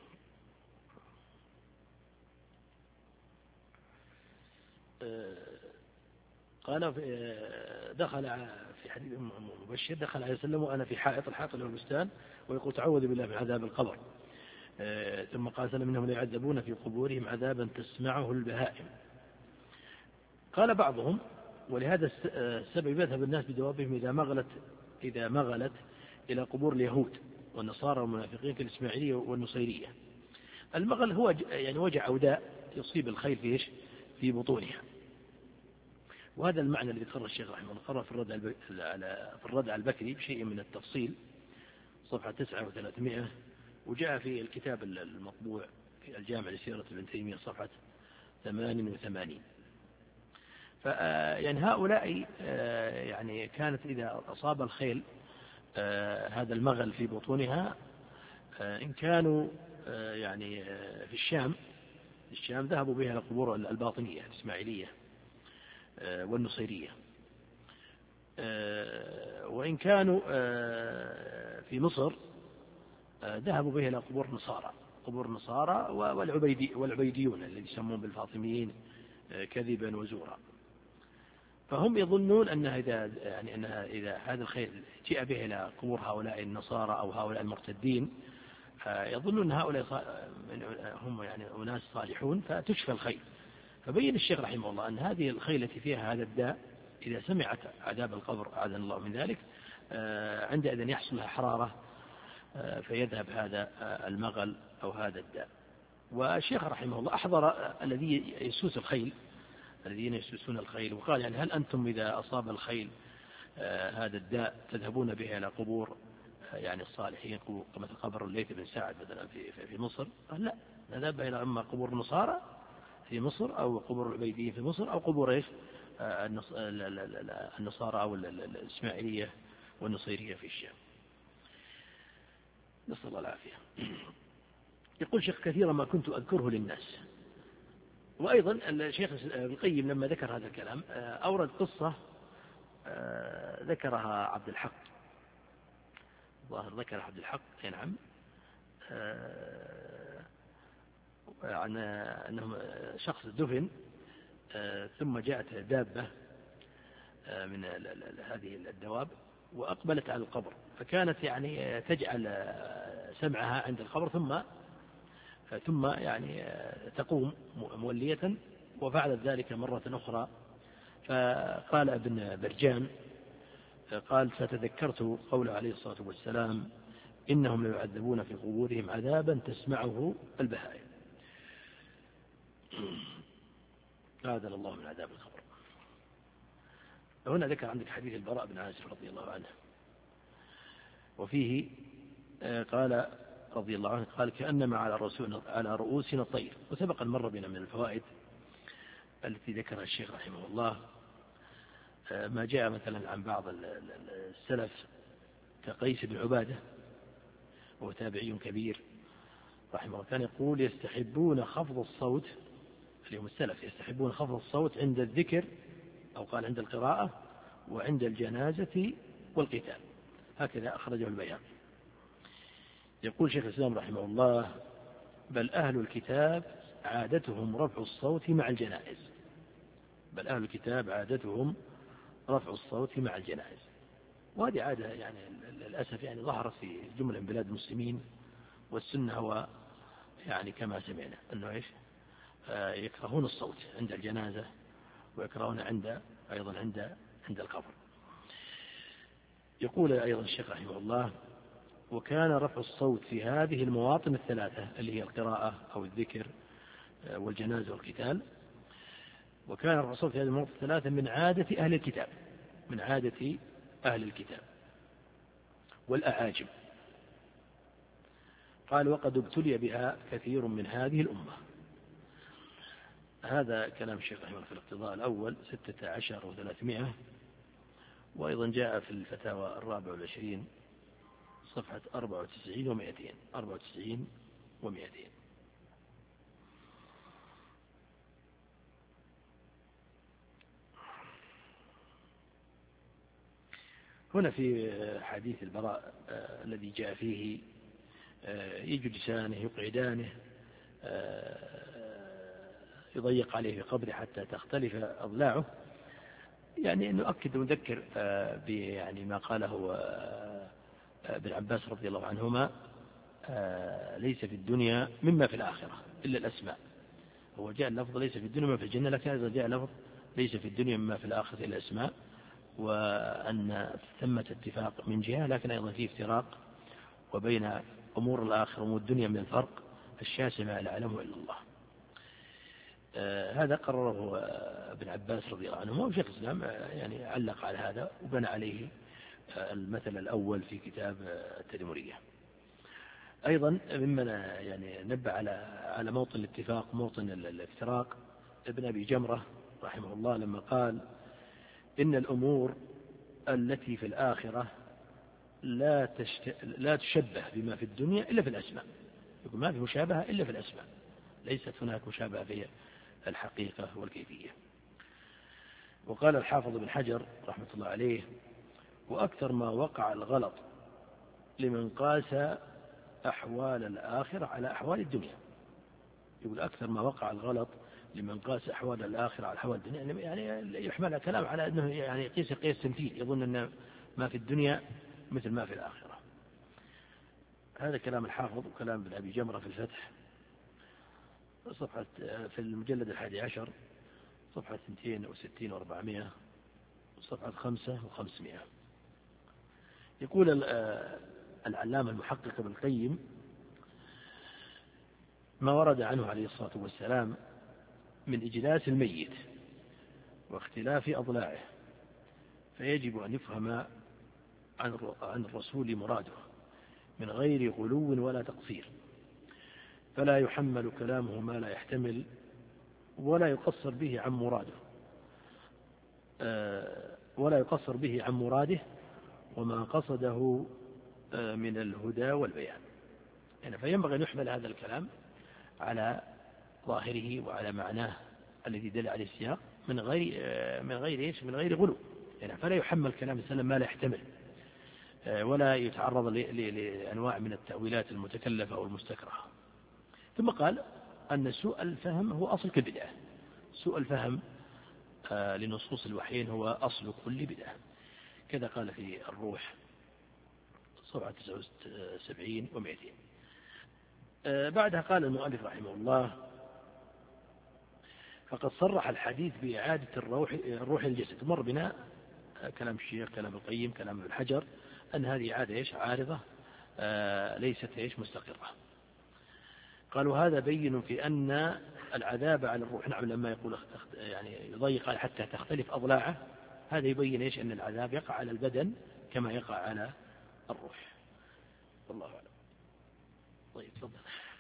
قال دخل في حديث مبشر دخل عليه وسلم وأنا في حائط، الحائط له البستان، ويقول تعوذ بالله من عذاب القبر. ثم قال سلم إنهم لا يعذبون في قبورهم عذابا تسمعه البهائم. قال بعضهم ولهذا السبب يذهب الناس بدوابهم إذا مغلت إذا مغلت إلى قبور اليهود والنصارى والمنافقين كالإسماعيلية والنصيرية. المغل هو يعني وجع عوداء يصيب الخيل في إيش في بطونها. وهذا المعنى الذي قرر الشيخ رحمه الله قرر في الرد على في الرد على البكري بشيء من التفصيل صفحة تسعة وثلاثمائة وجاء في الكتاب المطبوع في الجامع لسيرة ابن تيمية صفحة ثمان وثمانين. يعني هؤلاء يعني كانت إذا أصاب الخيل هذا المغل في بطونها، إن كانوا يعني في الشام في الشام ذهبوا بها إلى قبور الباطنية الإسماعيلية والنصيرية، وإن كانوا في مصر ذهبوا بها إلى قبور النصارى قبور النصارى والعبيدي والعبيديون الذي يسمون بالفاطميين كذبا وزورا. فهم يظنون أنها إذا يعني أنها إذا هذا الخيل جاء به إلى قبور هؤلاء النصارى أو هؤلاء المرتدين، يظنون أن هؤلاء هم يعني أناس صالحون فتشفى الخيل. فبين الشيخ رحمه الله أن هذه الخيل التي فيها هذا الداء إذا سمعت عذاب القبر أعاذنا الله من ذلك عندئذ يحصل لها حرارة فيذهب هذا المغل أو هذا الداء. والشيخ رحمه الله أحضر الذي يسوس الخيل الذين يسوسون الخيل وقال يعني هل أنتم إذا أصاب الخيل هذا الداء تذهبون به إلى قبور يعني الصالحين مثل قبر الليث بن سعد مثلا في في مصر؟ قال لا، نذهب إلى إما قبور النصارى في مصر أو قبور العبيديين في مصر أو قبور إيش النصارى أو الإسماعيلية والنصيرية في الشام. نسأل الله العافية. يقول شيخ كثيرا ما كنت أذكره للناس. وأيضا الشيخ ابن القيم لما ذكر هذا الكلام أورد قصة ذكرها عبد الحق ظاهر ذكر عبد الحق نعم عن أنه شخص دفن ثم جاءت دابة من هذه الدواب وأقبلت على القبر، فكانت يعني تجعل سمعها عند القبر ثم ثم يعني تقوم مولية، وفعلت ذلك مرة أخرى. فقال ابن برجان قال فتذكرت قوله عليه الصلاة والسلام إنهم ليعذبون في قبورهم عذابا تسمعه البهائم. هذا الله من عذاب القبر. هنا ذكر عندك حديث البراء بن عازب رضي الله عنه، وفيه قال رضي الله عنه قال كأنما على رؤوسنا على رؤوسنا الطير. وسبق المر بنا من الفوائد التي ذكرها الشيخ رحمه الله ما جاء مثلا عن بعض السلف كقيس بن عبادة وهو تابعي كبير رحمه الله، كان يقول يستحبون خفض الصوت، اليوم السلف يستحبون خفض الصوت عند الذكر أو قال عند القراءة وعند الجنازة والقتال. هكذا أخرجه البيهقي. يقول شيخ الإسلام رحمه الله بل أهل الكتاب عادتهم رفع الصوت مع الجنائز بل أهل الكتاب عادتهم رفع الصوت مع الجنائز. وهذه عادة يعني للأسف يعني ظهرت في جملة من بلاد المسلمين، والسنة هو يعني كما سمعنا أنه إيش يكرهون الصوت عند الجنازة ويكرهون عند أيضا عند عند القبر. يقول أيضا الشيخ رحمه الله وكان رفع الصوت في هذه المواطن الثلاثة اللي هي القراءة أو الذكر والجنازة والقتال، وكان رفع الصوت في هذه المواطن الثلاثة من عادة أهل الكتاب من عادة أهل الكتاب والأعاجم. قال وقد ابتلي بها كثير من هذه الأمة. هذا كلام الشيخ رحمه الله في الاقتضاء الأول ستة عشر وثلاثمائة، وأيضا جاء في الفتاوى الرابع والعشرين صفحة أربعة وتسعين ومائتين أربعة وتسعين ومائتين. هنا في حديث البراء آه الذي جاء فيه آه يجلسانه يقعدانه آه يضيق عليه في قبره حتى تختلف أضلاعه، يعني نؤكد ونذكر آه يعني ما قاله آه ابن عباس رضي الله عنهما آه ليس في الدنيا مما في الآخرة إلا الأسماء. هو جاء اللفظ ليس في الدنيا مما في الجنة، لكن إذا جاء اللفظ ليس في الدنيا مما في الآخرة إلا الأسماء، وأن ثمة اتفاق من جهة لكن أيضا فيه افتراق، وبين أمور الآخرة وأمور الدنيا من الفرق الشاسع لا يعلمه إلا الله. آه هذا قرره آه ابن عباس رضي الله عنهما، وشيخ الإسلام آه يعني علق على هذا وبنى عليه آه المثل الأول في كتاب آه التدمرية. أيضا ممن يعني نبه على على موطن الاتفاق موطن الافتراق ابن أبي جمرة رحمه الله لما قال إن الأمور التي في الآخرة لا, تشت... لا تشبه بما في الدنيا إلا في الأسماء. يقول ما في مشابهة إلا في الأسماء، ليست هناك مشابهة في الحقيقة والكيفية. وقال الحافظ بن حجر رحمة الله عليه: وأكثر ما وقع الغلط لمن قاس أحوال الآخرة على أحوال الدنيا. يقول أكثر ما وقع الغلط لمن قاس أحوال الآخرة على أحوال الدنيا، يعني يحمل كلام على أنه يعني يقيس قياس تمثيل، يظن أن ما في الدنيا مثل ما في الآخرة. هذا كلام الحافظ وكلام ابن أبي جمرة في الفتح صفحة في المجلد الحادي عشر صفحة اثنتين وستين وأربعمائة صفحة خمسة وخمسمائة. يقول العلامة المحقق ابن القيم: ما ورد عنه عليه الصلاة والسلام من إجلاس الميت واختلاف أضلاعه فيجب أن يفهم عن الرسول مراده من غير غلو ولا تقصير، فلا يحمل كلامه ما لا يحتمل ولا يقصر به عن مراده ولا يقصر به عن مراده وما قصده من الهدى والبيان. يعني فينبغي أن يحمل هذا الكلام على ظاهره وعلى معناه الذي دل عليه السياق من غير من غير ايش من غير غلو. يعني فلا يحمل كلام السلام ما لا يحتمل ولا يتعرض لأنواع من التأويلات المتكلفة أو المستكرهة. ثم قال أن سوء الفهم هو أصل كل بدعة. سوء الفهم لنصوص الوحيين هو أصل كل بدعة. كذا قال في الروح صفحة تسعة وسبعين ومئتين. بعدها قال المؤلف رحمه الله: فقد صرح الحديث بإعادة الروح الروح الجسد. مر بنا كلام الشيخ كلام القيم كلام ابن حجر أن هذه عادة إيش عارضة آه ليست إيش مستقرة. قالوا هذا بين في أن العذاب على الروح، نعم لما يقول يعني يضيق حتى تختلف أضلاعه، هذا يبين إيش أن العذاب يقع على البدن كما يقع على الروح. والله أعلم. طيب تفضل.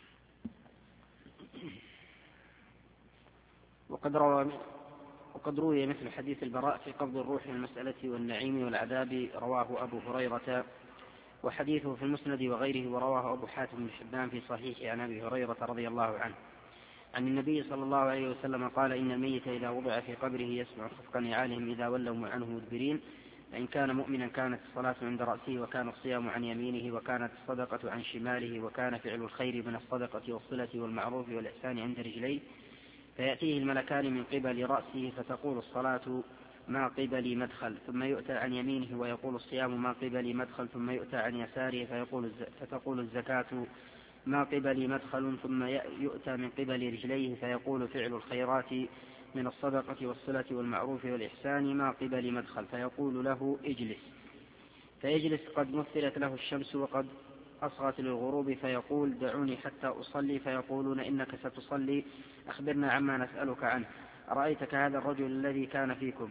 وقد روى وقد روي مثل حديث البراء في قبض الروح من المسألة والنعيم والعذاب، رواه أبو هريرة وحديثه في المسند وغيره، ورواه أبو حاتم بن حبان في صحيح عن أبي هريرة رضي الله عنه عن النبي صلى الله عليه وسلم قال: إن الميت إذا وضع في قبره يسمع خفق نعالهم إذا ولوا عنه مدبرين، فإن كان مؤمنا كانت الصلاة عند رأسه، وكان الصيام عن يمينه، وكانت الصدقة عن شماله، وكان فعل الخير من الصدقة والصلة والمعروف والإحسان عند رجليه، فيأتيه الملكان من قبل رأسه فتقول الصلاة: ما قبلي مدخل، ثم يؤتى عن يمينه ويقول الصيام: ما قبلي مدخل، ثم يؤتى عن يساره فيقول فتقول الزكاة: ما قبلي مدخل، ثم يؤتى من قبل رجليه فيقول فعل الخيرات من الصدقة والصلة والمعروف والإحسان: ما قبلي مدخل، فيقول له: اجلس، فيجلس قد مثلت له الشمس وقد أصغت للغروب، فيقول: دعوني حتى أصلي، فيقولون: إنك ستصلي، أخبرنا عما نسألك عنه، أرأيتك هذا الرجل الذي كان فيكم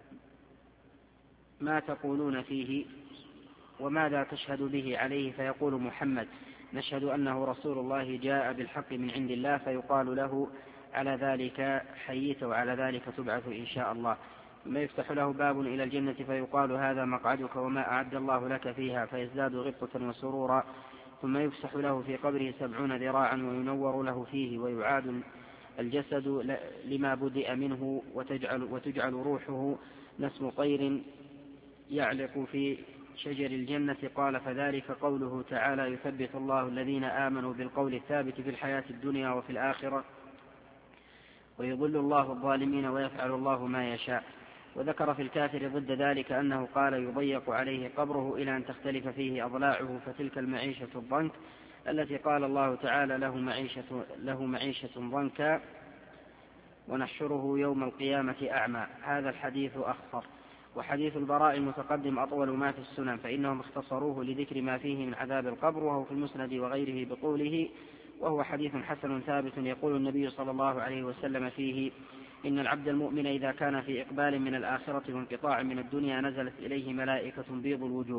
ما تقولون فيه وماذا تشهد به عليه؟ فيقول محمد: نشهد أنه رسول الله جاء بالحق من عند الله، فيقال له: على ذلك حييت وعلى ذلك تبعث إن شاء الله. ثم يفتح له باب إلى الجنة فيقال: هذا مقعدك وما أعد الله لك فيها، فيزداد غبطة وسرورا. ثم يفسح له في قبره سبعون ذراعا وينور له فيه، ويعاد الجسد لما بدأ منه، وتجعل, وتجعل روحه نسم طير يعلق في شجر الجنة. قال: فذلك قوله تعالى: يثبت الله الذين آمنوا بالقول الثابت في الحياة الدنيا وفي الآخرة، ويضل الله الظالمين ويفعل الله ما يشاء. وذكر في الكافر ضد ذلك أنه قال: يضيق عليه قبره إلى أن تختلف فيه أضلاعه، فتلك المعيشة الضنك التي قال الله تعالى: له معيشة, له معيشة ضنكا ونحشره يوم القيامة أعمى. هذا الحديث أخطر. وحديث البراء المتقدم أطول ما في السنن، فإنهم اختصروه لذكر ما فيه من عذاب القبر، وهو في المسند وغيره بطوله، وهو حديث حسن ثابت. يقول النبي صلى الله عليه وسلم فيه: إن العبد المؤمن إذا كان في إقبال من الآخرة وانقطاع من الدنيا نزلت إليه ملائكة بيض الوجوه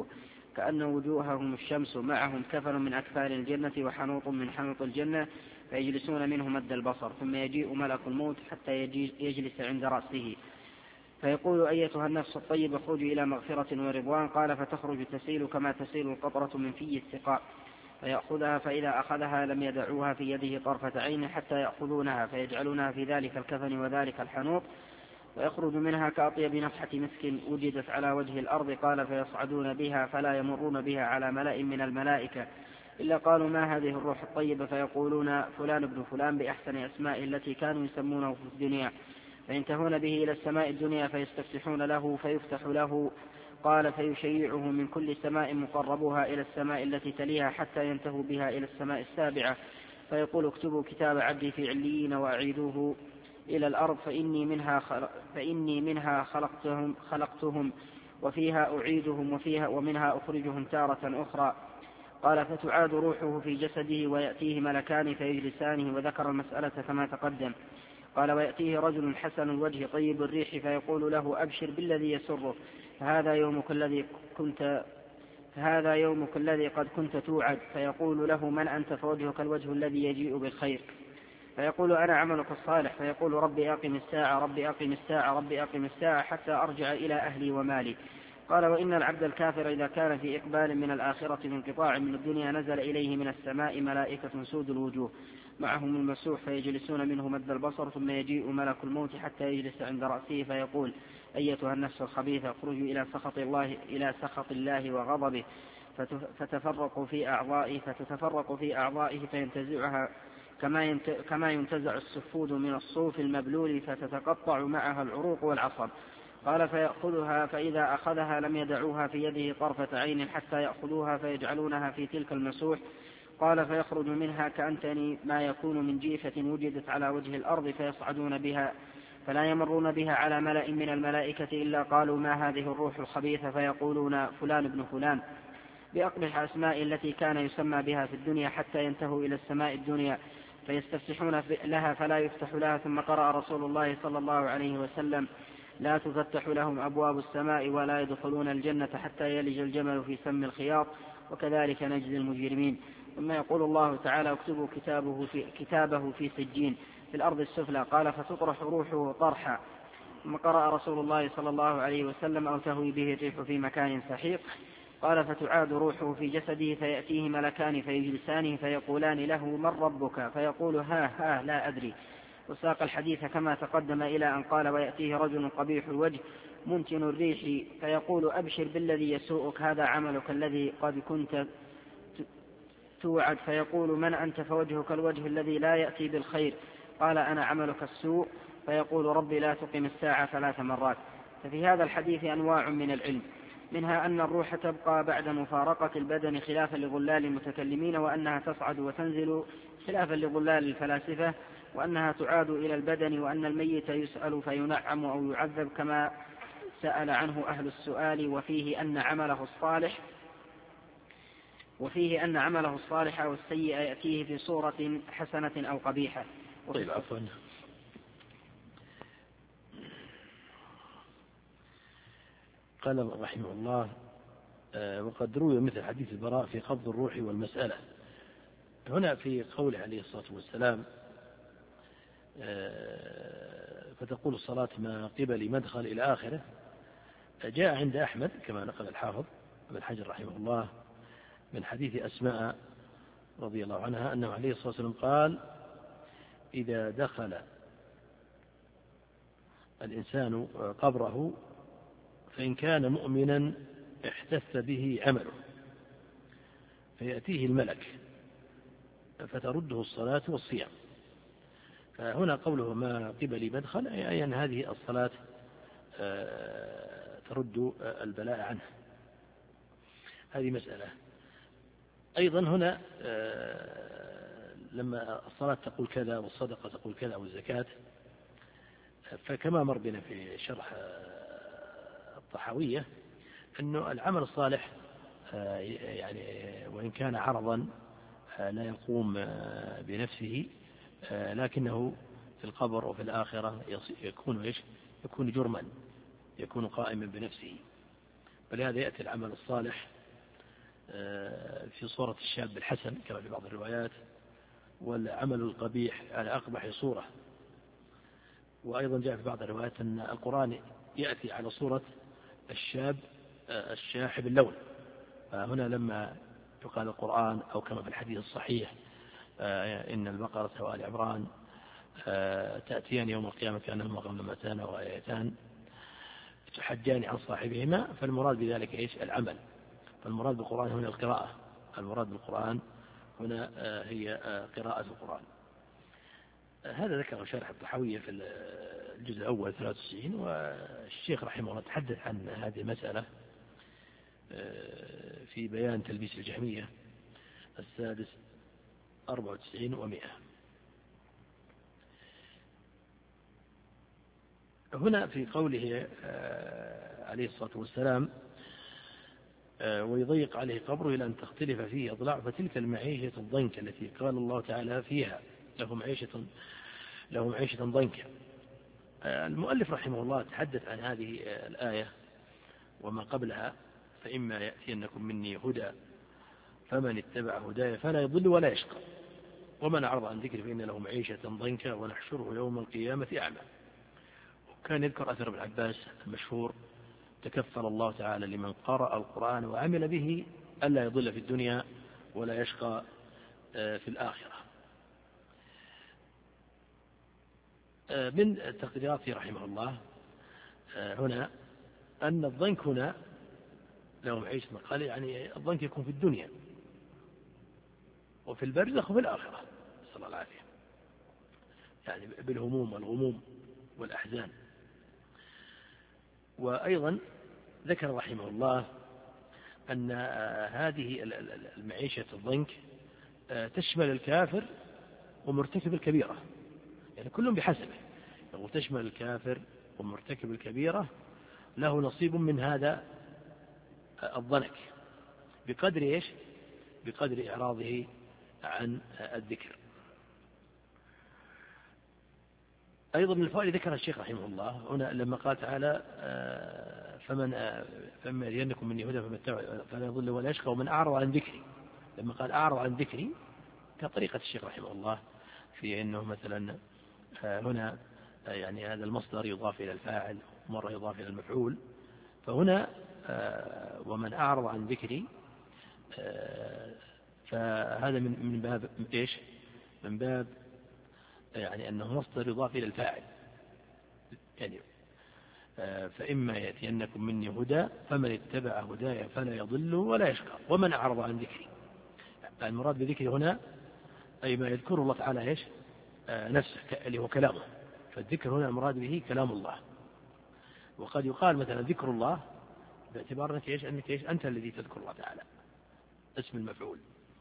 كأن وجوههم الشمس، معهم كفن من أكفان الجنة وحنوط من حنوط الجنة، فيجلسون منه مد البصر، ثم يجيء ملك الموت حتى يجلس عند رأسه فيقول: أيتها النفس الطيبة اخرجي إلى مغفرة ورضوان. قال: فتخرج تسيل كما تسيل القطرة من في السقاء، فيأخذها، فإذا أخذها لم يدعوها في يده طرفة عين حتى يأخذونها فيجعلونها في ذلك الكفن وذلك الحنوط، ويخرج منها كأطيب نفحة مسك وجدت على وجه الأرض. قال: فيصعدون بها فلا يمرون بها على ملأ من الملائكة إلا قالوا: ما هذه الروح الطيبة؟ فيقولون: فلان ابن فلان، بأحسن أسمائه التي كانوا يسمونه في الدنيا. فينتهون به إلى السماء الدنيا فيستفتحون له فيفتح له. قال: فيشيعه من كل سماء مقربها إلى السماء التي تليها حتى ينتهوا بها إلى السماء السابعة، فيقول: اكتبوا كتاب عبدي في عليين وأعيدوه إلى الأرض، فإني منها, خلق فإني منها خلقتهم, خلقتهم وفيها أعيدهم وفيها ومنها أخرجهم تارة أخرى. قال: فتعاد روحه في جسده ويأتيه ملكان فيجلسانه، وذكر المسألة كما تقدم. قال: ويأتيه رجل حسن الوجه طيب الريح فيقول له: أبشر بالذي يسره، فهذا يومك الذي كنت فهذا يومك الذي قد كنت توعد. فيقول له: من أنت؟ فوجهك الوجه الذي يجيء بالخير. فيقول: أنا عملك الصالح. فيقول: ربي أقم الساعة ربي أقم الساعة ربي أقم الساعة حتى أرجع إلى أهلي ومالي. قال: وإن العبد الكافر إذا كان في إقبال من الآخرة من قطاع من الدنيا نزل إليه من السماء ملائكة سود الوجوه معهم المسوح فيجلسون منه مد البصر، ثم يجيء ملك الموت حتى يجلس عند رأسه فيقول: أيتها النفس الخبيثة اخرجي إلى سخط الله إلى سخط الله وغضبه، فتفرق في أعضائه فتتفرق في أعضائه فينتزعها كما كما ينتزع السفود من الصوف المبلول، فتتقطع معها العروق والعصب. قال: فيأخذها، فإذا أخذها لم يدعوها في يده طرفة عين حتى يأخذوها فيجعلونها في تلك المسوح. قال: فيخرج منها كأنتني ما يكون من جيفة وجدت على وجه الأرض، فيصعدون بها فلا يمرون بها على ملأ من الملائكة إلا قالوا: ما هذه الروح الخبيثة؟ فيقولون: فلان ابن فلان، بأقبح أسماء التي كان يسمى بها في الدنيا حتى ينتهوا إلى السماء الدنيا فيستفتحون لها فلا يفتح لها. ثم قرأ رسول الله صلى الله عليه وسلم: لا تفتح لهم أبواب السماء ولا يدخلون الجنة حتى يلج الجمل في سم الخياط، وكذلك نجزي المجرمين. ثم يقول الله تعالى: اكتبوا كتابه في, كتابه في سجين في الأرض السفلى. قال: فتطرح روحه طرحا. ثم قرأ رسول الله صلى الله عليه وسلم: أو تهوي به الريح في مكان سحيق. قال: فتعاد روحه في جسده فيأتيه ملكان فيجلسانه فيقولان له: من ربك؟ فيقول: ها ها لا أدري. وساق الحديث كما تقدم إلى أن قال: ويأتيه رجل قبيح الوجه منتن الريح فيقول: أبشر بالذي يسوءك، هذا عملك الذي قد كنت توعد. فيقول: من أنت؟ فوجهك الوجه الذي لا يأتي بالخير. قال: أنا عملك السوء. فيقول: ربي لا تقم الساعة ثلاث مرات. ففي هذا الحديث أنواع من العلم، منها أن الروح تبقى بعد مفارقة البدن خلافا لظلال المتكلمين، وأنها تصعد وتنزل خلافا لظلال الفلاسفة، وأنها تعاد إلى البدن، وأن الميت يسأل فينعم أو يعذب كما سأل عنه أهل السؤال، وفيه أن عمله الصالح وفيه أن عمله الصالح والسيء يأتيه في صورة حسنة أو قبيحة. طيب عفوا. قال رحمه الله: وقد روي مثل حديث البراء في قبض الروح والمسألة. هنا في قوله عليه الصلاة والسلام: فتقول الصلاة ما قبل مدخل إلى آخره، جاء عند أحمد كما نقل الحافظ ابن حجر رحمه الله من حديث أسماء رضي الله عنها أنه عليه الصلاة والسلام قال: إذا دخل الإنسان قبره فإن كان مؤمنا احتث به عمله فيأتيه الملك فترده الصلاة والصيام. فهنا قوله ما قبل مدخل أي أن هذه الصلاة ترد البلاء عنه. هذه مسألة. أيضا هنا لما الصلاة تقول كذا والصدقة تقول كذا والزكاة، فكما مر بنا في شرح الطحاوية أنه العمل الصالح يعني وإن كان عرضا لا يقوم بنفسه، لكنه في القبر وفي الآخرة يكون إيش؟ يكون جرما، يكون قائما بنفسه. فلهذا يأتي العمل الصالح في صورة الشاب الحسن كما في بعض الروايات، والعمل القبيح على أقبح صورة. وأيضا جاء في بعض الروايات أن القرآن يأتي على صورة الشاب الشاحب اللون. فهنا لما يقال القرآن أو كما في الحديث الصحيح إن البقرة وآل عمران تأتيان يوم القيامة كأنهما غمامتان وآيتان تحجان عن صاحبهما، فالمراد بذلك إيش؟ العمل. فالمراد بالقرآن هنا القراءة، المراد بالقرآن هنا هي قراءة القرآن. هذا ذكر شارح الطحاوية في الجزء الأول ثلاثة وتسعين، والشيخ رحمه الله تحدث عن هذه المسألة في بيان تلبيس الجهمية السادس أربعة وتسعين ومئة. هنا في قوله عليه الصلاة والسلام ويضيق عليه قبره إلى أن تختلف فيه أضلاع، فتلك المعيشة الضنك التي قال الله تعالى فيها له معيشة له معيشة ضنكا. المؤلف رحمه الله تحدث عن هذه الآية وما قبلها: فإما يأتينكم مني هدى فمن اتبع هداي فلا يضل ولا يشقى ومن أعرض عن ذكري فإن له معيشة ضنكا ونحشره يوم القيامة أعمى. وكان يذكر أثر ابن عباس المشهور: تكفل الله تعالى لمن قرأ القرآن وعمل به ألا يضل في الدنيا ولا يشقى في الآخرة. من تقديراته رحمه الله هنا أن الضنك هنا له معيشة، قال يعني الضنك يكون في الدنيا وفي البرزخ وفي الآخرة، نسأل الله العافية، يعني بالهموم والغموم والأحزان. وأيضا ذكر رحمه الله أن هذه المعيشة الضنك تشمل الكافر ومرتكب الكبيرة، يعني كلهم بحسبه، وتشمل الكافر ومرتكب الكبيرة له نصيب من هذا الضنك بقدر إيش؟ بقدر إعراضه عن الذكر. أيضا من الفوائد ذكر الشيخ رحمه الله هنا لما قال تعالى: فمن فما يأتينكم مني هدى فلا يضل ولا يشقى ومن أعرض عن ذكري. لما قال أعرض عن ذكري كطريقة الشيخ رحمه الله في أنه مثلا هنا يعني هذا المصدر يضاف إلى الفاعل مرة يضاف إلى المفعول، فهنا ومن أعرض عن ذكري فهذا من باب إيش؟ من باب يعني أنه مصدر يضاف إلى الفاعل، يعني فإما يأتينكم مني هدى فمن اتبع هداي فلا يضل ولا يشقى ومن أعرض عن ذكري. المراد بذكري هنا أي ما يذكر الله تعالى إيش؟ نفسه اللي هو كلامه، فالذكر هنا المراد به كلام الله. وقد يقال مثلا ذكر الله باعتبار أنك إيش؟ أنك إيش؟ أنت الذي تذكر الله تعالى، اسم المفعول.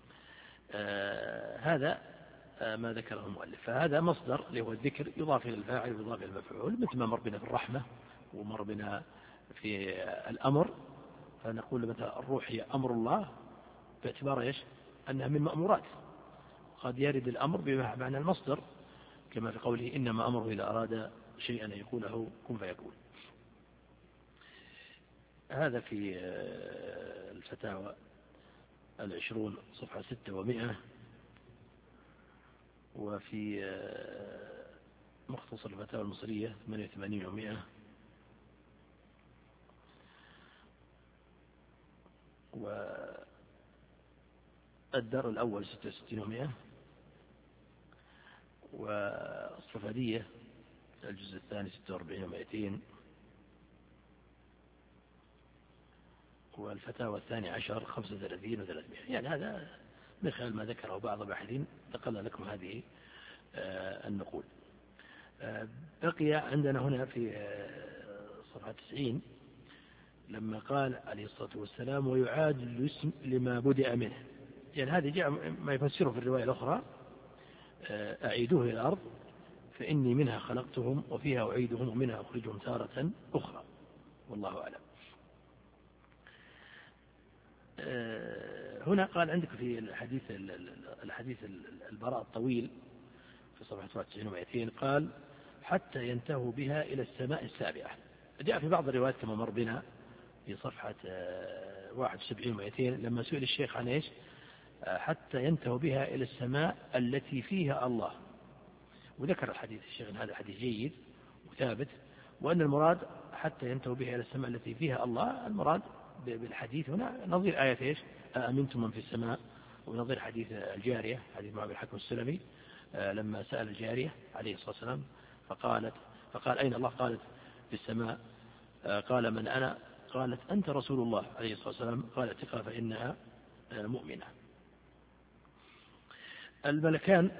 آه هذا آه ما ذكره المؤلف، فهذا مصدر اللي هو الذكر يضاف إلى الفاعل ويضاف إلى المفعول، مثل ما مر بنا في الرحمة ومر بنا في الأمر. فنقول مثلا الروح هي أمر الله باعتبار إيش؟ أنها من مأمورات. قد يرد الأمر بمعنى المصدر كما في قوله: إنما أمره إذا أراد شيئا يقوله كن فيكون. هذا في الفتاوى العشرون صفحة ستة ومئة، وفي مختصر الفتاوى المصرية ثمانية وثمانين ومئة، والدار الأول ستة وستين ومئة، والصفدية الجزء الثاني ستة وأربعين ومئتين، والفتاوى الثاني عشر خمسة وثلاثين وثلاثمائة. يعني هذا من خلال ما ذكره بعض الباحثين نقلنا لكم هذه النقول. بقي عندنا هنا في صفحة تسعين لما قال عليه الصلاة والسلام: ويعاد الاسم لما بدأ منه. يعني هذا جاء ما يفسره في الرواية الأخرى: أعيدوه إلى الأرض فإني منها خلقتهم وفيها أعيدهم ومنها أخرجهم تارة أخرى، والله أعلم. هنا قال عندك في الحديث الحديث البراء الطويل في صفحة سبعة وتسعين ومئتين قال: حتى ينتهوا بها إلى السماء السابعة. جاء في بعض الروايات كما مر بنا في صفحة واحد وسبعين ومئتين لما سئل الشيخ عن إيش حتى ينتهوا بها إلى السماء التي فيها الله، وذكر الحديث الشيخ هذا الحديث جيد وثابت، وأن المراد حتى ينتهوا بها إلى السماء التي فيها الله، المراد بالحديث هنا نظير آية إيش أأمنتم من في السماء، ونظير حديث الجارية حديث معاذ بن الحكم السلمي لما سأل الجارية عليه الصلاة والسلام فقالت فقال أين الله؟ قالت في السماء. قال من أنا؟ قالت أنت رسول الله عليه الصلاة والسلام. قال اعتقها فإنها مؤمنة. الملكان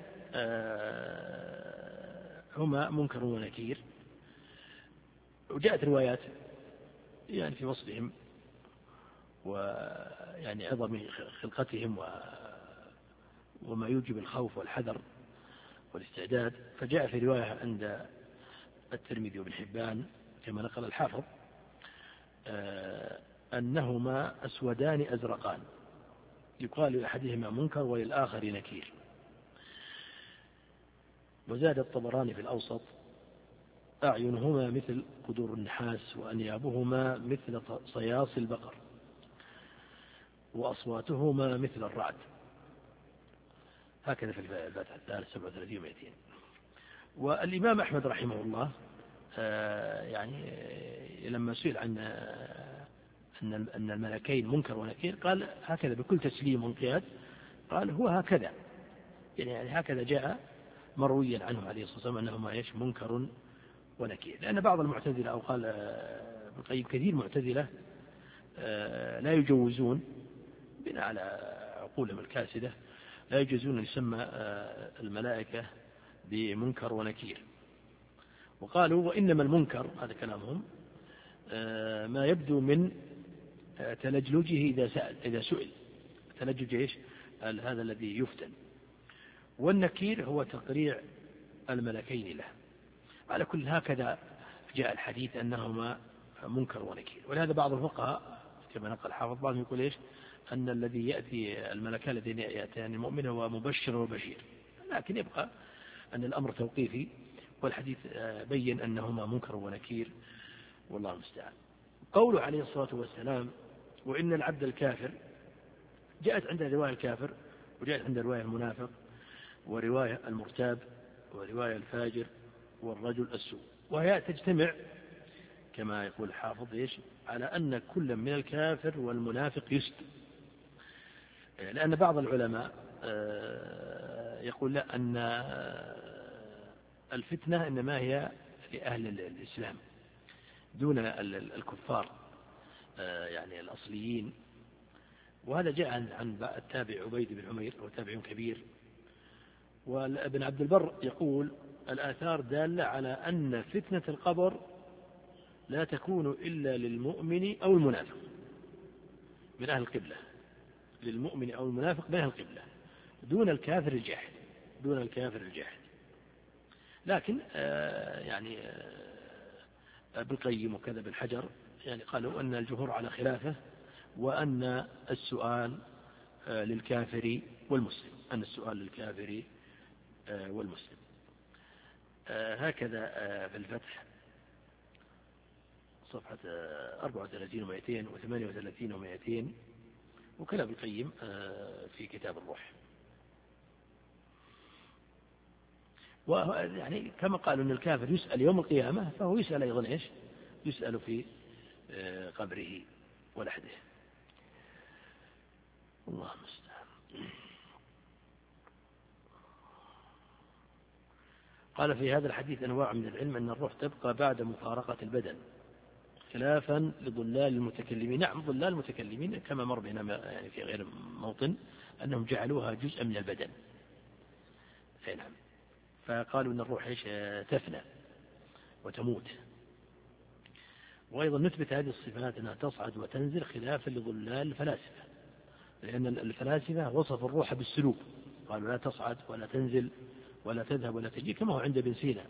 هما منكر ونكير، وجاءت روايات يعني في وصفهم ويعني عظم خلقتهم وما يوجب الخوف والحذر والاستعداد. فجاء في رواية عند الترمذي وابن حبان كما نقل الحافظ أنهما أسودان أزرقان يقال لأحدهما منكر وللآخر نكير. وزاد الطبراني في الأوسط أعينهما مثل قدور النحاس وأنيابهما مثل صياص البقر وأصواتهما مثل الرعد. هكذا في الفتح الثالث سبعة وثلاثين ومئتين. والإمام أحمد رحمه الله يعني لما سئل عن أن الملكين منكر ونكير قال هكذا بكل تسليم وانقياد، قال هو هكذا يعني هكذا جاء مرويا عنه عليه الصلاة والسلام أنهما إيش منكر ونكير. لأن بعض المعتزلة أو قال ابن القيم كثير معتزلة لا يجوزون بناء على عقولهم الكاسدة لا يجوزون أن يسمى الملائكة بمنكر ونكير، وقالوا وإنما المنكر هذا كلامهم ما يبدو من تلجلجه إذا سأل إذا سئل تلجلج إيش هذا الذي يفتن، والنكير هو تقريع الملكين له. على كل هكذا جاء الحديث أنهما منكر ونكير. ولهذا بعض الفقهاء كما نقل حافظ بعضهم يقول إيش أن الذي يأتي الملكان الذين يأتيان المؤمن هو مبشر وبشير، لكن يبقى أن الأمر توقيفي، والحديث بين أنهما منكر ونكير والله المستعان. قوله عليه الصلاة والسلام وإن العبد الكافر، جاءت عند رواية الكافر وجاءت عند رواية المنافق ورواية المرتاب ورواية الفاجر والرجل السوء، وهي تجتمع كما يقول الحافظ إيش على أن كل من الكافر والمنافق يسلم. لأن بعض العلماء يقول لا أن الفتنة إنما هي لأهل الإسلام دون الكفار يعني الأصليين، وهذا جاء عن التابع عبيد بن عمير وهو تابع كبير. وابن عبد البر يقول الآثار دالة على أن فتنة القبر لا تكون إلا للمؤمن أو المنافق من أهل القبلة، للمؤمن أو المنافق من أهل القبلة دون الكافر الجاحد دون الكافر الجاحد. لكن آه يعني آه ابن القيم وكذا ابن حجر يعني قالوا أن الجمهور على خلافه، وأن السؤال آه للكافر والمسلم أن السؤال للكافر آه والمسلم. آه هكذا آه في الفتح صفحة أربعة وثلاثين ومئتين وثمانية وثلاثين ومئتين، وكلام ابن القيم آه في كتاب الروح. ويعني كما قالوا أن الكافر يسأل يوم القيامة فهو يسأل أيضا إيش يسأل في قبره ولحده. الله المستعان. قال في هذا الحديث أنواع من العلم أن الروح تبقى بعد مفارقة البدن خلافا لضلال المتكلمين. نعم ضلال المتكلمين كما مر بنا يعني في غير موطن أنهم جعلوها جزءا من البدن. نعم. فقالوا أن الروح إيش تفنى وتموت. وأيضا نثبت هذه الصفات أنها تصعد وتنزل خلافا لضلال الفلاسفة، لأن الفلاسفة وصفوا الروح بالسلوب، قالوا لا تصعد ولا تنزل ولا تذهب ولا تجي كما هو عند ابن سينا.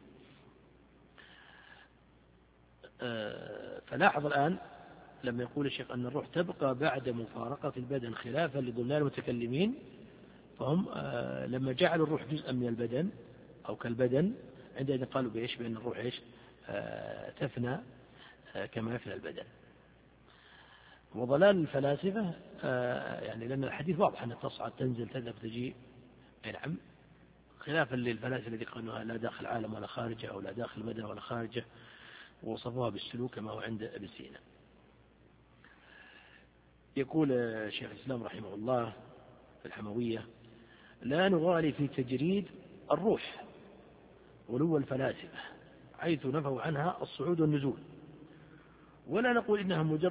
فلاحظ الآن لما يقول الشيخ أن الروح تبقى بعد مفارقة البدن خلافا لضلال المتكلمين، فهم لما جعلوا الروح جزءا من البدن أو كالبدن عندئذ قالوا بإيش بأن الروح إيش تفنى كما يفنى البدن. وضلال الفلاسفة يعني لأن الحديث واضح أن تصعد تنزل تذهب تجيء، نعم، خلافا للفلاسفة الذي قالوا لا داخل عالم ولا خارجه أو لا داخل مدى ولا خارجه، ووصفوها بالسلوك كما هو عند ابن سينا. يقول شيخ الإسلام رحمه الله في الحموية: لا نغالي في تجريد الروح ولو الفلاسفة حيث نفوا عنها الصعود والنزول، ولا نقول إنها مجرد